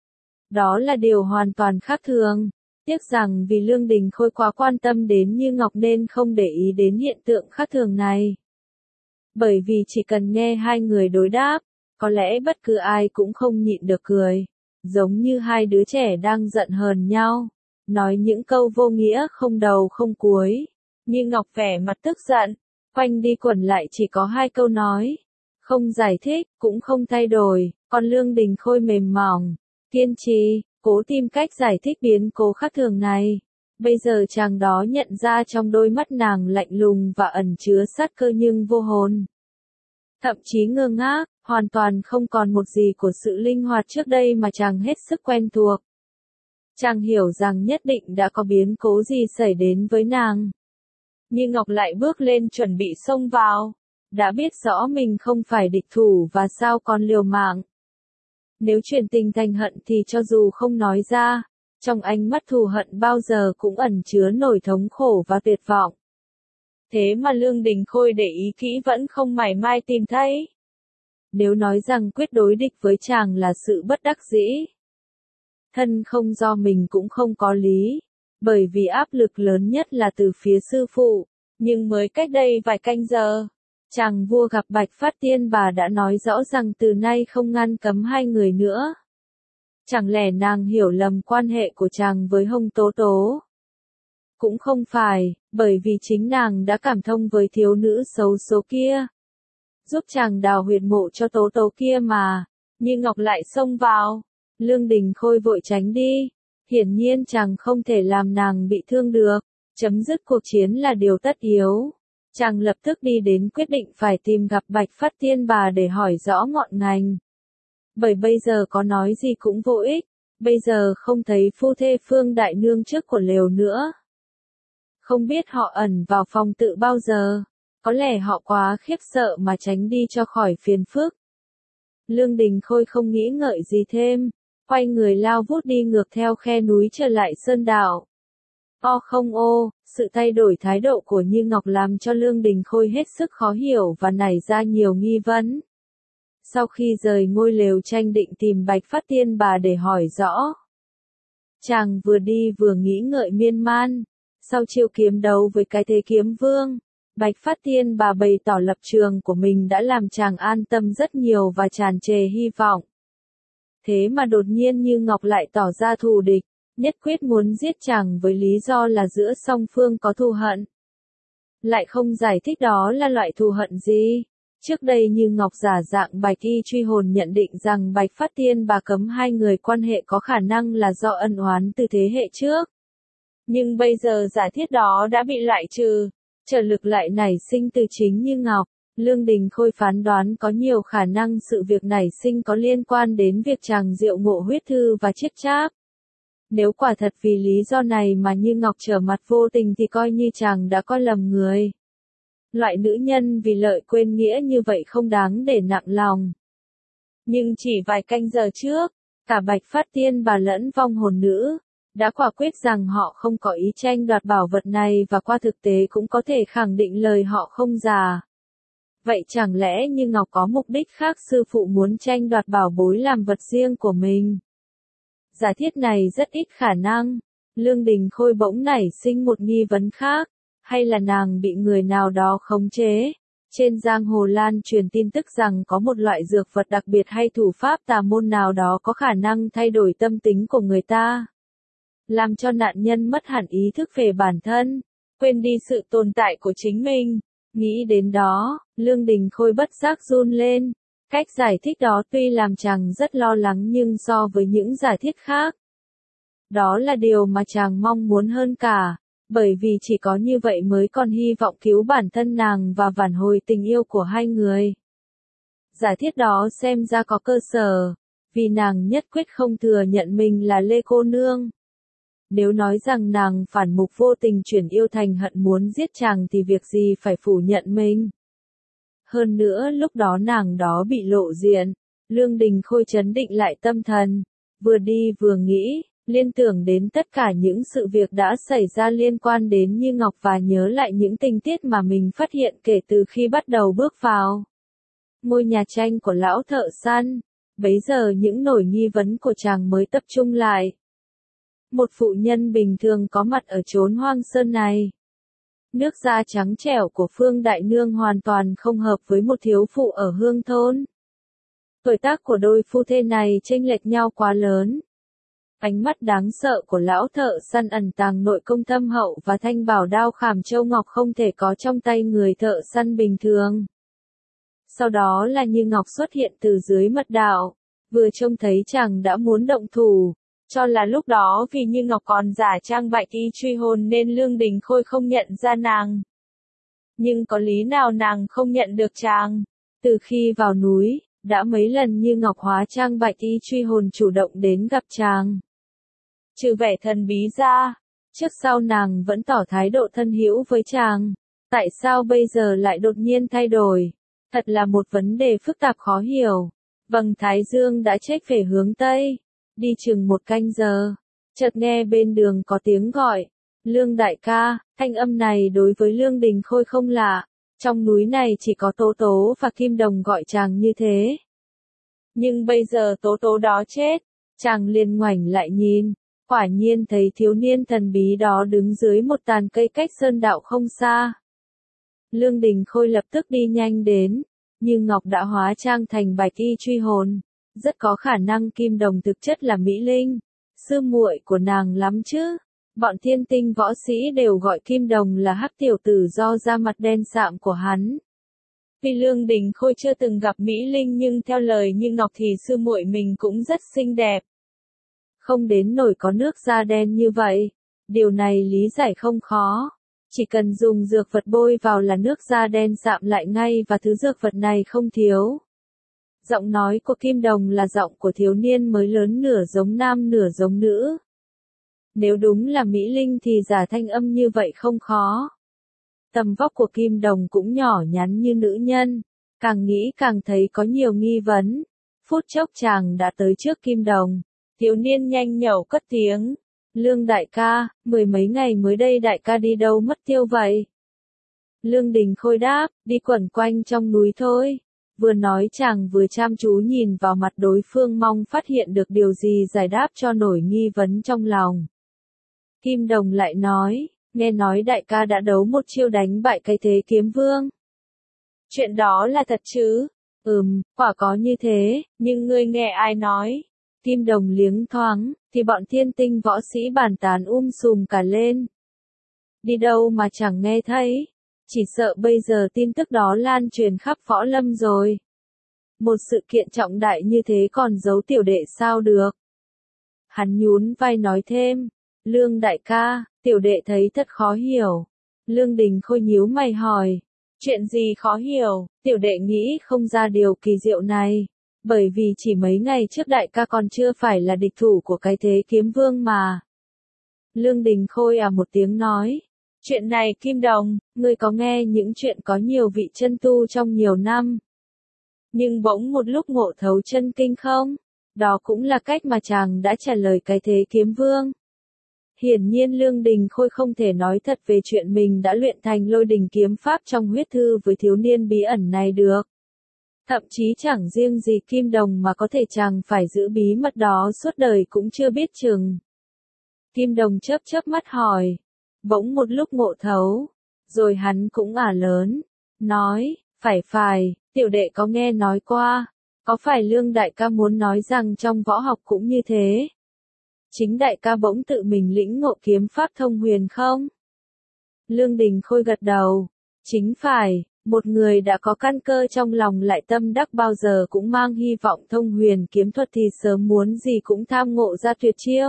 [SPEAKER 1] Đó là điều hoàn toàn khác thường. Tiếc rằng vì Lương Đình Khôi quá quan tâm đến Như Ngọc nên không để ý đến hiện tượng khác thường này. Bởi vì chỉ cần nghe hai người đối đáp, có lẽ bất cứ ai cũng không nhịn được cười. giống như hai đứa trẻ đang giận hờn nhau, nói những câu vô nghĩa không đầu không cuối. Như Ngọc vẻ mặt tức giận, quanh đi quẩn lại chỉ có hai câu nói, không giải thích, cũng không thay đổi, còn Lương Đình Khôi mềm mỏng, kiên trì, cố tìm cách giải thích biến cố khác thường này. Bây giờ chàng đó nhận ra trong đôi mắt nàng lạnh lùng và ẩn chứa sát cơ nhưng vô hồn. Thậm chí ngơ ngác, hoàn toàn không còn một gì của sự linh hoạt trước đây mà chàng hết sức quen thuộc. Chàng hiểu rằng nhất định đã có biến cố gì xảy đến với nàng. Như Ngọc lại bước lên chuẩn bị xông vào, đã biết rõ mình không phải địch thủ và sao còn liều mạng. Nếu chuyển tình thành hận thì cho dù không nói ra, trong ánh mắt thù hận bao giờ cũng ẩn chứa nỗi thống khổ và tuyệt vọng. Thế mà Lương Đình Khôi để ý kỹ vẫn không mảy may tìm thấy. Nếu nói rằng quyết đối địch với chàng là sự bất đắc dĩ, thân không do mình cũng không có lý, bởi vì áp lực lớn nhất là từ phía sư phụ, nhưng mới cách đây vài canh giờ, chàng vua gặp Bạch Phát Tiên Bà đã nói rõ rằng từ nay không ngăn cấm hai người nữa. Chẳng lẽ nàng hiểu lầm quan hệ của chàng với Hồng Tố Tố? Cũng không phải, bởi vì chính nàng đã cảm thông với thiếu nữ xấu số kia, giúp chàng đào huyệt mộ cho Tố Tố kia mà. Như Ngọc lại xông vào, Lương Đình Khôi vội tránh đi, hiển nhiên chàng không thể làm nàng bị thương được, chấm dứt cuộc chiến là điều tất yếu. Chàng lập tức đi đến quyết định phải tìm gặp Bạch Phát Tiên Bà để hỏi rõ ngọn ngành. Bởi bây giờ có nói gì cũng vô ích, bây giờ không thấy phu thê Phương Đại Nương trước của lều nữa. Không biết họ ẩn vào phòng tự bao giờ, có lẽ họ quá khiếp sợ mà tránh đi cho khỏi phiền phức. Lương Đình Khôi không nghĩ ngợi gì thêm, quay người lao vút đi ngược theo khe núi trở lại sơn đạo. O không ô, sự thay đổi thái độ của Như Ngọc làm cho Lương Đình Khôi hết sức khó hiểu và nảy ra nhiều nghi vấn. Sau khi rời ngôi lều tranh định tìm Bạch Phát Tiên Bà để hỏi rõ, chàng vừa đi vừa nghĩ ngợi miên man. Sau chiêu kiếm đấu với cái thế kiếm vương, Bạch Phát Tiên Bà bày tỏ lập trường của mình đã làm chàng an tâm rất nhiều và tràn trề hy vọng. Thế mà đột nhiên Như Ngọc lại tỏ ra thù địch, nhất quyết muốn giết chàng với lý do là giữa song phương có thù hận. Lại không giải thích đó là loại thù hận gì. Trước đây Như Ngọc giả dạng Bạch Y truy hồn nhận định rằng Bạch Phát Tiên Bà cấm hai người quan hệ có khả năng là do ân oán từ thế hệ trước. Nhưng bây giờ giả thiết đó đã bị loại trừ, trở lực lại nảy sinh từ chính Như Ngọc. Lương Đình Khôi phán đoán có nhiều khả năng sự việc nảy sinh có liên quan đến việc chàng diệu ngộ huyết thư và chiếc tráp. Nếu quả thật vì lý do này mà Như Ngọc trở mặt vô tình thì coi như chàng đã coi lầm người. Loại nữ nhân vì lợi quên nghĩa như vậy không đáng để nặng lòng. Nhưng chỉ vài canh giờ trước, cả Bạch Phát Tiên Bà lẫn vong hồn nữ đã quả quyết rằng họ không có ý tranh đoạt bảo vật này và qua thực tế cũng có thể khẳng định lời họ không giả. Vậy chẳng lẽ Như Ngọc có mục đích khác sư phụ muốn tranh đoạt bảo bối làm vật riêng của mình? Giả thiết này rất ít khả năng. Lương Đình Khôi bỗng nảy sinh một nghi vấn khác, hay là nàng bị người nào đó khống chế? Trên giang hồ lan truyền tin tức rằng có một loại dược vật đặc biệt hay thủ pháp tà môn nào đó có khả năng thay đổi tâm tính của người ta, làm cho nạn nhân mất hẳn ý thức về bản thân, quên đi sự tồn tại của chính mình. Nghĩ đến đó, Lương Đình Khôi bất giác run lên. Cách giải thích đó tuy làm chàng rất lo lắng nhưng so với những giải thích khác, đó là điều mà chàng mong muốn hơn cả, bởi vì chỉ có như vậy mới còn hy vọng cứu bản thân nàng và vãn hồi tình yêu của hai người. Giả thiết đó xem ra có cơ sở, vì nàng nhất quyết không thừa nhận mình là Lê cô nương. Nếu nói rằng nàng phản mục vô tình chuyển yêu thành hận muốn giết chàng thì việc gì phải phủ nhận mình. Hơn nữa lúc đó nàng đó bị lộ diện, Lương Đình Khôi trấn định lại tâm thần, vừa đi vừa nghĩ, liên tưởng đến tất cả những sự việc đã xảy ra liên quan đến Như Ngọc và nhớ lại những tình tiết mà mình phát hiện kể từ khi bắt đầu bước vào ngôi nhà tranh của lão thợ săn. Bấy giờ những nỗi nghi vấn của chàng mới tập trung lại. Một phụ nhân bình thường có mặt ở chốn hoang sơn này. Nước da trắng trẻo của Phương Đại Nương hoàn toàn không hợp với một thiếu phụ ở hương thôn. Tuổi tác của đôi phu thê này chênh lệch nhau quá lớn. Ánh mắt đáng sợ của lão thợ săn ẩn tàng nội công thâm hậu và thanh bảo đao khảm châu ngọc không thể có trong tay người thợ săn bình thường. Sau đó là Như Ngọc xuất hiện từ dưới mật đạo, vừa trông thấy chàng đã muốn động thủ, cho là lúc đó vì Như Ngọc còn giả trang bạch y truy hồn nên Lương Đình Khôi không nhận ra nàng. Nhưng có lý nào nàng không nhận được chàng? Từ khi vào núi, đã mấy lần Như Ngọc hóa trang bạch y truy hồn chủ động đến gặp chàng. Trừ vẻ thần bí ra, trước sau nàng vẫn tỏ thái độ thân hữu với chàng. Tại sao bây giờ lại đột nhiên thay đổi? Thật là một vấn đề phức tạp khó hiểu. Vầng thái dương đã chếch về hướng Tây. Đi chừng một canh giờ. Chợt nghe bên đường có tiếng gọi. Lương đại ca, thanh âm này đối với Lương Đình Khôi không lạ. Trong núi này chỉ có Tố Tố và Kim Đồng gọi chàng như thế. Nhưng bây giờ Tố Tố đó chết. Chàng liền ngoảnh lại nhìn. Quả nhiên thấy thiếu niên thần bí đó đứng dưới một tàn cây cách sơn đạo không xa. Lương Đình Khôi lập tức đi nhanh đến. Như Ngọc đã hóa trang thành bạch y truy hồn. Rất có khả năng Kim Đồng thực chất là Mỹ Linh. Sư muội của nàng lắm chứ. Bọn thiên tinh võ sĩ đều gọi Kim Đồng là hắc tiểu tử do da mặt đen sạm của hắn. Vì Lương Đình Khôi chưa từng gặp Mỹ Linh nhưng theo lời Như Ngọc thì sư muội mình cũng rất xinh đẹp. Không đến nổi có nước da đen như vậy. Điều này lý giải không khó. Chỉ cần dùng dược vật bôi vào là nước da đen sạm lại ngay và thứ dược vật này không thiếu. Giọng nói của Kim Đồng là giọng của thiếu niên mới lớn nửa giống nam nửa giống nữ. Nếu đúng là Mỹ Linh thì giả thanh âm như vậy không khó. Tầm vóc của Kim Đồng cũng nhỏ nhắn như nữ nhân. Càng nghĩ càng thấy có nhiều nghi vấn. Phút chốc chàng đã tới trước Kim Đồng. Thiếu niên nhanh nhẩu cất tiếng. Lương đại ca, mười mấy ngày mới đây đại ca đi đâu mất tiêu vậy? Lương Đình Khôi đáp, đi quẩn quanh trong núi thôi. Vừa nói chàng vừa chăm chú nhìn vào mặt đối phương mong phát hiện được điều gì giải đáp cho nổi nghi vấn trong lòng. Kim Đồng lại nói, nghe nói đại ca đã đấu một chiêu đánh bại cái thế kiếm vương. Chuyện đó là thật chứ? Ừm, quả có như thế, nhưng ngươi nghe ai nói? Kim Đồng liếng thoáng, thì bọn thiên tinh võ sĩ bàn tán um sùm cả lên. Đi đâu mà chẳng nghe thấy, chỉ sợ bây giờ tin tức đó lan truyền khắp võ lâm rồi. Một sự kiện trọng đại như thế còn giấu tiểu đệ sao được. Hắn nhún vai nói thêm, Lương đại ca, tiểu đệ thấy thật khó hiểu. Lương Đình Khôi nhíu mày hỏi, chuyện gì khó hiểu, tiểu đệ nghĩ không ra điều kỳ diệu này. Bởi vì chỉ mấy ngày trước đại ca còn chưa phải là địch thủ của cái thế kiếm vương mà. Lương Đình Khôi à một tiếng nói. Chuyện này Kim Đồng, ngươi có nghe những chuyện có nhiều vị chân tu trong nhiều năm. Nhưng bỗng một lúc ngộ thấu chân kinh không? Đó cũng là cách mà chàng đã trả lời cái thế kiếm vương. Hiển nhiên Lương Đình Khôi không thể nói thật về chuyện mình đã luyện thành lôi đình kiếm pháp trong huyết thư với thiếu niên bí ẩn này được. Thậm chí chẳng riêng gì Kim Đồng mà có thể chàng phải giữ bí mật đó suốt đời cũng chưa biết chừng. Kim Đồng chớp chớp mắt hỏi. Bỗng một lúc ngộ thấu. Rồi hắn cũng ả lớn. Nói, phải phải, tiểu đệ có nghe nói qua. Có phải Lương đại ca muốn nói rằng trong võ học cũng như thế? Chính đại ca bỗng tự mình lĩnh ngộ kiếm pháp thông huyền không? Lương Đình Khôi gật đầu. Chính phải. Một người đã có căn cơ trong lòng lại tâm đắc bao giờ cũng mang hy vọng thông huyền kiếm thuật thì sớm muốn gì cũng tham ngộ ra tuyệt chiêu.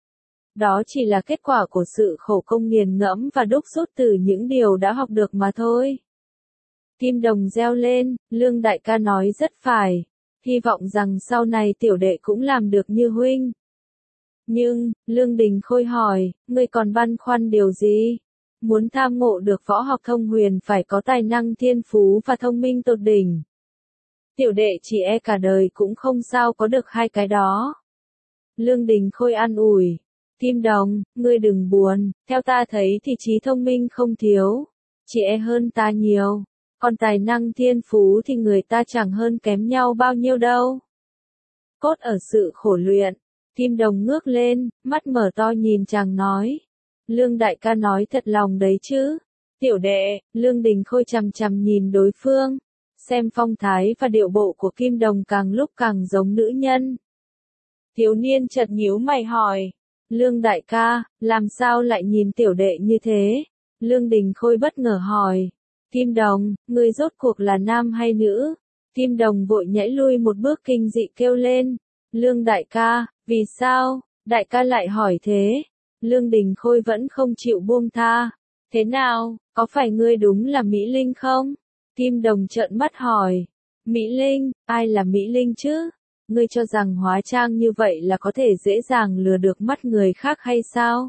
[SPEAKER 1] Đó chỉ là kết quả của sự khổ công nghiền ngẫm và đúc rút từ những điều đã học được mà thôi. Kim Đồng reo lên, Lương đại ca nói rất phải. Hy vọng rằng sau này tiểu đệ cũng làm được như huynh. Nhưng, Lương Đình Khôi hỏi, ngươi còn băn khoăn điều gì? Muốn tham ngộ được võ học thông huyền phải có tài năng thiên phú và thông minh tột đỉnh. Tiểu đệ chỉ e cả đời cũng không sao có được hai cái đó. Lương Đình Khôi an ủi. Kim Đồng, ngươi đừng buồn, theo ta thấy thì trí thông minh không thiếu. Chỉ e hơn ta nhiều. Còn tài năng thiên phú thì người ta chẳng hơn kém nhau bao nhiêu đâu. Cốt ở sự khổ luyện. Kim Đồng ngước lên, mắt mở to nhìn chàng nói. Lương đại ca nói thật lòng đấy chứ. Tiểu đệ, Lương Đình Khôi chằm chằm nhìn đối phương. xem phong thái và điệu bộ của Kim Đồng càng lúc càng giống nữ nhân. Thiếu niên chợt nhíu mày hỏi, Lương đại ca, làm sao lại nhìn tiểu đệ như thế? Lương Đình Khôi bất ngờ hỏi, Kim Đồng, ngươi rốt cuộc là nam hay nữ? Kim Đồng vội nhảy lui một bước kinh dị kêu lên, Lương đại ca, vì sao, đại ca lại hỏi thế? Lương Đình Khôi vẫn không chịu buông tha, thế nào, có phải ngươi đúng là Mỹ Linh không? Kim Đồng trợn mắt hỏi, Mỹ Linh, ai là Mỹ Linh chứ? Ngươi cho rằng hóa trang như vậy là có thể dễ dàng lừa được mắt người khác hay sao?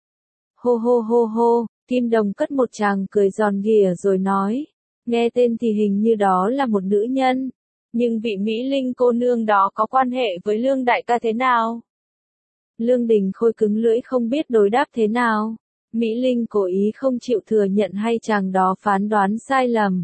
[SPEAKER 1] Hô hô hô hô, Kim Đồng cất một tràng cười giòn ghỉa rồi nói, nghe tên thì hình như đó là một nữ nhân, nhưng vị Mỹ Linh cô nương đó có quan hệ với Lương đại ca thế nào? Lương Đình Khôi cứng lưỡi không biết đối đáp thế nào. Mỹ Linh cố ý không chịu thừa nhận hay chàng đó phán đoán sai lầm.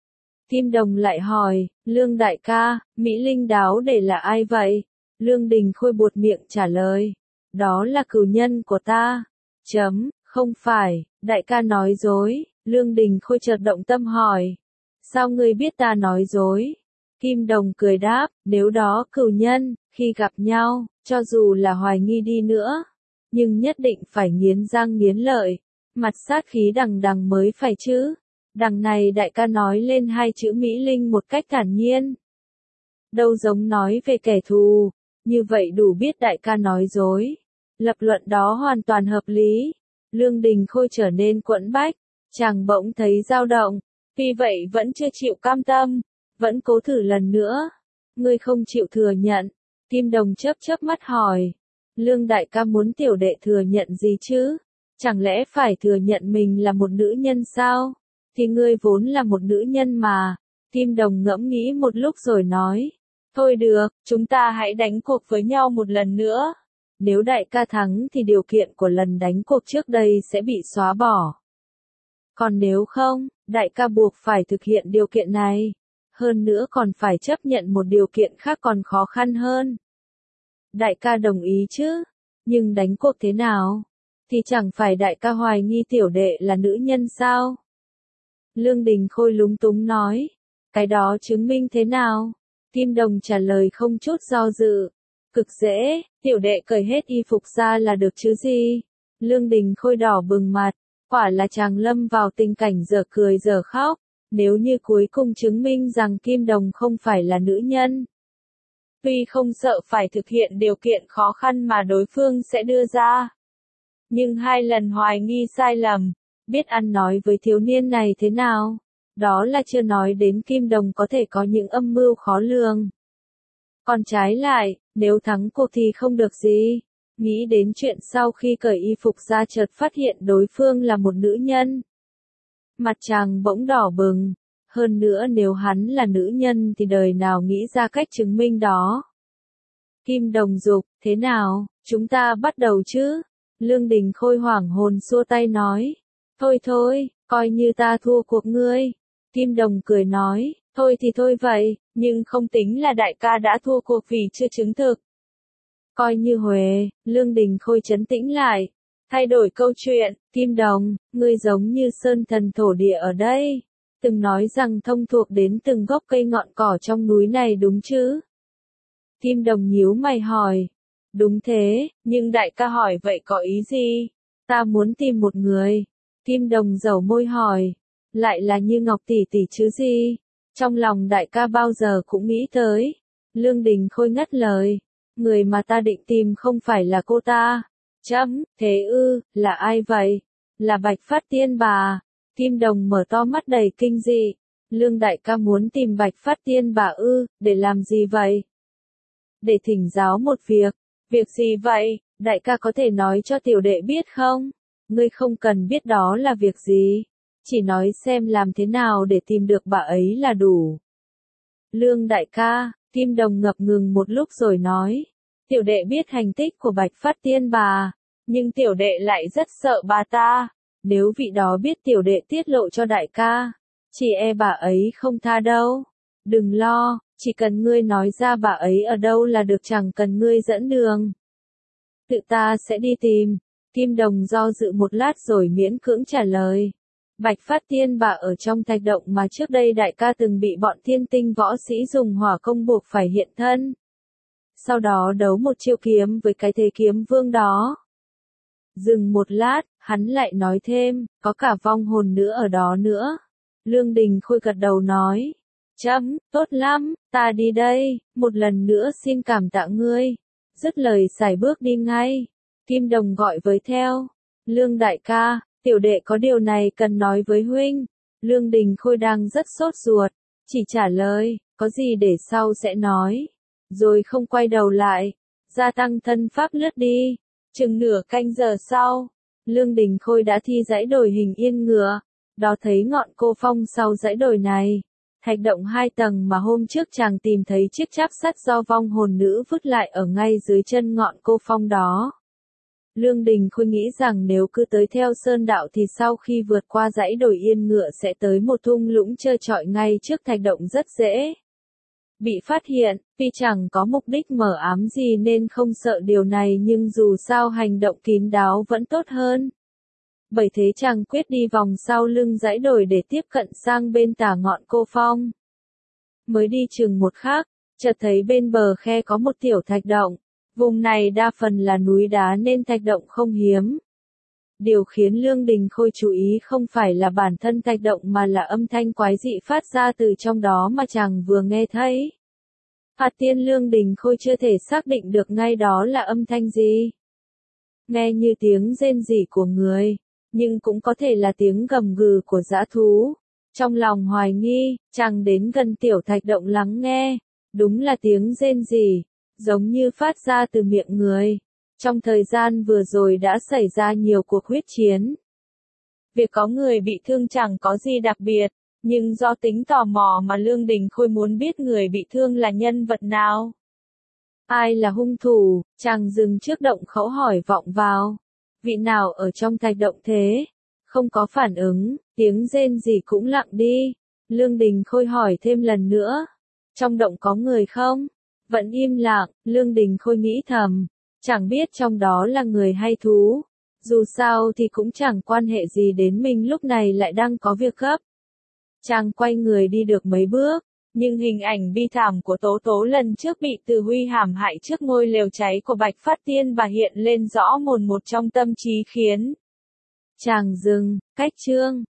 [SPEAKER 1] Kim Đồng lại hỏi, Lương đại ca, Mỹ Linh đáo để là ai vậy? Lương Đình Khôi buột miệng trả lời, đó là cừu nhân của ta. Chấm, không phải, đại ca nói dối. Lương Đình Khôi chợt động tâm hỏi, sao ngươi biết ta nói dối? Kim Đồng cười đáp, nếu đó cừu nhân, khi gặp nhau, cho dù là hoài nghi đi nữa, nhưng nhất định phải nghiến răng nghiến lợi, mặt sát khí đằng đằng mới phải chứ. Đằng này đại ca nói lên hai chữ Mỹ Linh một cách thản nhiên. Đâu giống nói về kẻ thù, như vậy đủ biết đại ca nói dối. Lập luận đó hoàn toàn hợp lý. Lương Đình Khôi trở nên quẫn bách, chàng bỗng thấy dao động, vì vậy vẫn chưa chịu cam tâm, vẫn cố thử lần nữa. Ngươi không chịu thừa nhận. Kim Đồng chớp chớp mắt hỏi, Lương đại ca muốn tiểu đệ thừa nhận gì chứ? Chẳng lẽ phải thừa nhận mình là một nữ nhân sao? Thì ngươi vốn là một nữ nhân mà. Kim Đồng ngẫm nghĩ một lúc rồi nói, thôi được, chúng ta hãy đánh cuộc với nhau một lần nữa. Nếu đại ca thắng thì điều kiện của lần đánh cuộc trước đây sẽ bị xóa bỏ. Còn nếu không, đại ca buộc phải thực hiện điều kiện này. Hơn nữa còn phải chấp nhận một điều kiện khác còn khó khăn hơn. Đại ca đồng ý chứ? Nhưng đánh cuộc thế nào? Thì chẳng phải đại ca hoài nghi tiểu đệ là nữ nhân sao? Lương Đình Khôi lúng túng nói, cái đó chứng minh thế nào? Kim Đồng trả lời không chút do dự, cực dễ, tiểu đệ cởi hết y phục ra là được chứ gì? Lương Đình Khôi đỏ bừng mặt, quả là chàng lâm vào tình cảnh dở cười dở khóc, nếu như cuối cùng chứng minh rằng Kim Đồng không phải là nữ nhân. Tuy không sợ phải thực hiện điều kiện khó khăn mà đối phương sẽ đưa ra, nhưng hai lần hoài nghi sai lầm, biết ăn nói với thiếu niên này thế nào, đó là chưa nói đến Kim Đồng có thể có những âm mưu khó lường. Còn trái lại, nếu thắng cuộc thì không được gì, nghĩ đến chuyện sau khi cởi y phục ra chợt phát hiện đối phương là một nữ nhân. Mặt chàng bỗng đỏ bừng, hơn nữa nếu hắn là nữ nhân thì đời nào nghĩ ra cách chứng minh đó. Kim Đồng dục, thế nào, chúng ta bắt đầu chứ? Lương Đình Khôi hoảng hồn xua tay nói, thôi thôi, coi như ta thua cuộc ngươi. Kim Đồng cười nói, thôi thì thôi vậy, nhưng không tính là đại ca đã thua cuộc vì chưa chứng thực. Coi như huề, Lương Đình Khôi trấn tĩnh lại, thay đổi câu chuyện, Kim Đồng, ngươi giống như sơn thần thổ địa ở đây, từng nói rằng thông thuộc đến từng gốc cây ngọn cỏ trong núi này đúng chứ? Kim Đồng nhíu mày hỏi, đúng thế, nhưng đại ca hỏi vậy có ý gì? Ta muốn tìm một người. Kim Đồng dẩu môi hỏi, lại là Như Ngọc tỷ tỷ chứ gì? Trong lòng đại ca bao giờ cũng nghĩ tới. Lương Đình Khôi ngắt lời, người mà ta định tìm không phải là cô ta. Chấm, thế ư, là ai vậy? Là Bạch Phát Tiên bà. Kim Đồng mở to mắt đầy kinh dị. Lương đại ca muốn tìm Bạch Phát Tiên bà ư, để làm gì vậy? Để thỉnh giáo một việc. Việc gì vậy, đại ca có thể nói cho tiểu đệ biết không? Ngươi không cần biết đó là việc gì. Chỉ nói xem làm thế nào để tìm được bà ấy là đủ. Lương đại ca, Kim Đồng ngập ngừng một lúc rồi nói. Tiểu đệ biết hành tích của Bạch Phát Tiên bà, nhưng tiểu đệ lại rất sợ bà ta. Nếu vị đó biết tiểu đệ tiết lộ cho đại ca, chỉ e bà ấy không tha đâu. Đừng lo, chỉ cần ngươi nói ra bà ấy ở đâu là được, chẳng cần ngươi dẫn đường. Tự ta sẽ đi tìm. Kim Đồng do dự một lát rồi miễn cưỡng trả lời. Bạch Phát Tiên Bà ở trong thạch động mà trước đây đại ca từng bị bọn thiên tinh võ sĩ dùng hỏa công buộc phải hiện thân. Sau đó đấu một chiêu kiếm với cái thế kiếm vương đó. Dừng một lát, hắn lại nói thêm, có cả vong hồn nữa ở đó nữa. Lương Đình Khôi gật đầu nói, chấm, tốt lắm, ta đi đây, một lần nữa xin cảm tạ ngươi. Dứt lời sải bước đi ngay. Kim Đồng gọi với theo, Lương đại ca, tiểu đệ có điều này cần nói với huynh. Lương Đình Khôi đang rất sốt ruột, chỉ trả lời, có gì để sau sẽ nói. Rồi không quay đầu lại, gia tăng thân pháp lướt đi. Chừng nửa canh giờ sau, Lương Đình Khôi đã thi dãy đồi hình yên ngựa, đó thấy ngọn cô phong sau dãy đồi này. Thạch động hai tầng mà hôm trước chàng tìm thấy chiếc cháp sắt do vong hồn nữ vứt lại ở ngay dưới chân ngọn cô phong đó. Lương Đình Khôi nghĩ rằng nếu cứ tới theo sơn đạo thì sau khi vượt qua dãy đồi yên ngựa sẽ tới một thung lũng trơ trọi ngay trước thạch động rất dễ bị phát hiện. Tuy chẳng có mục đích mờ ám gì nên không sợ điều này, nhưng dù sao hành động kín đáo vẫn tốt hơn. Bởi thế chàng quyết đi vòng sau lưng dãy đồi để tiếp cận sang bên tả ngọn cô phong. Mới đi chừng một khắc, chợt thấy bên bờ khe có một tiểu thạch động. Vùng này đa phần là núi đá nên thạch động không hiếm. Điều khiến Lương Đình Khôi chú ý không phải là bản thân thạch động mà là âm thanh quái dị phát ra từ trong đó mà chàng vừa nghe thấy. Phạt Tiên Lương Đình Khôi chưa thể xác định được ngay đó là âm thanh gì. Nghe như tiếng rên rỉ của người, nhưng cũng có thể là tiếng gầm gừ của dã thú. Trong lòng hoài nghi, chàng đến gần tiểu thạch động lắng nghe. Đúng là tiếng rên rỉ, giống như phát ra từ miệng người. Trong thời gian vừa rồi đã xảy ra nhiều cuộc huyết chiến. Việc có người bị thương chẳng có gì đặc biệt, nhưng do tính tò mò mà Lương Đình Khôi muốn biết người bị thương là nhân vật nào. Ai là hung thủ, chàng dừng trước động khẩu hỏi vọng vào. Vị nào ở trong thạch động thế? Không có phản ứng, tiếng rên gì cũng lặng đi. Lương Đình Khôi hỏi thêm lần nữa. Trong động có người không? Vẫn im lặng, Lương Đình Khôi nghĩ thầm. Chẳng biết trong đó là người hay thú. Dù sao thì cũng chẳng quan hệ gì đến mình lúc này lại đang có việc gấp. Chàng quay người đi được mấy bước, nhưng hình ảnh bi thảm của Tố Tố lần trước bị Từ Huy hãm hại trước ngôi lều cháy của Bạch Phát Tiên Bà hiện lên rõ mồn một trong tâm trí khiến chàng dừng, cách chương.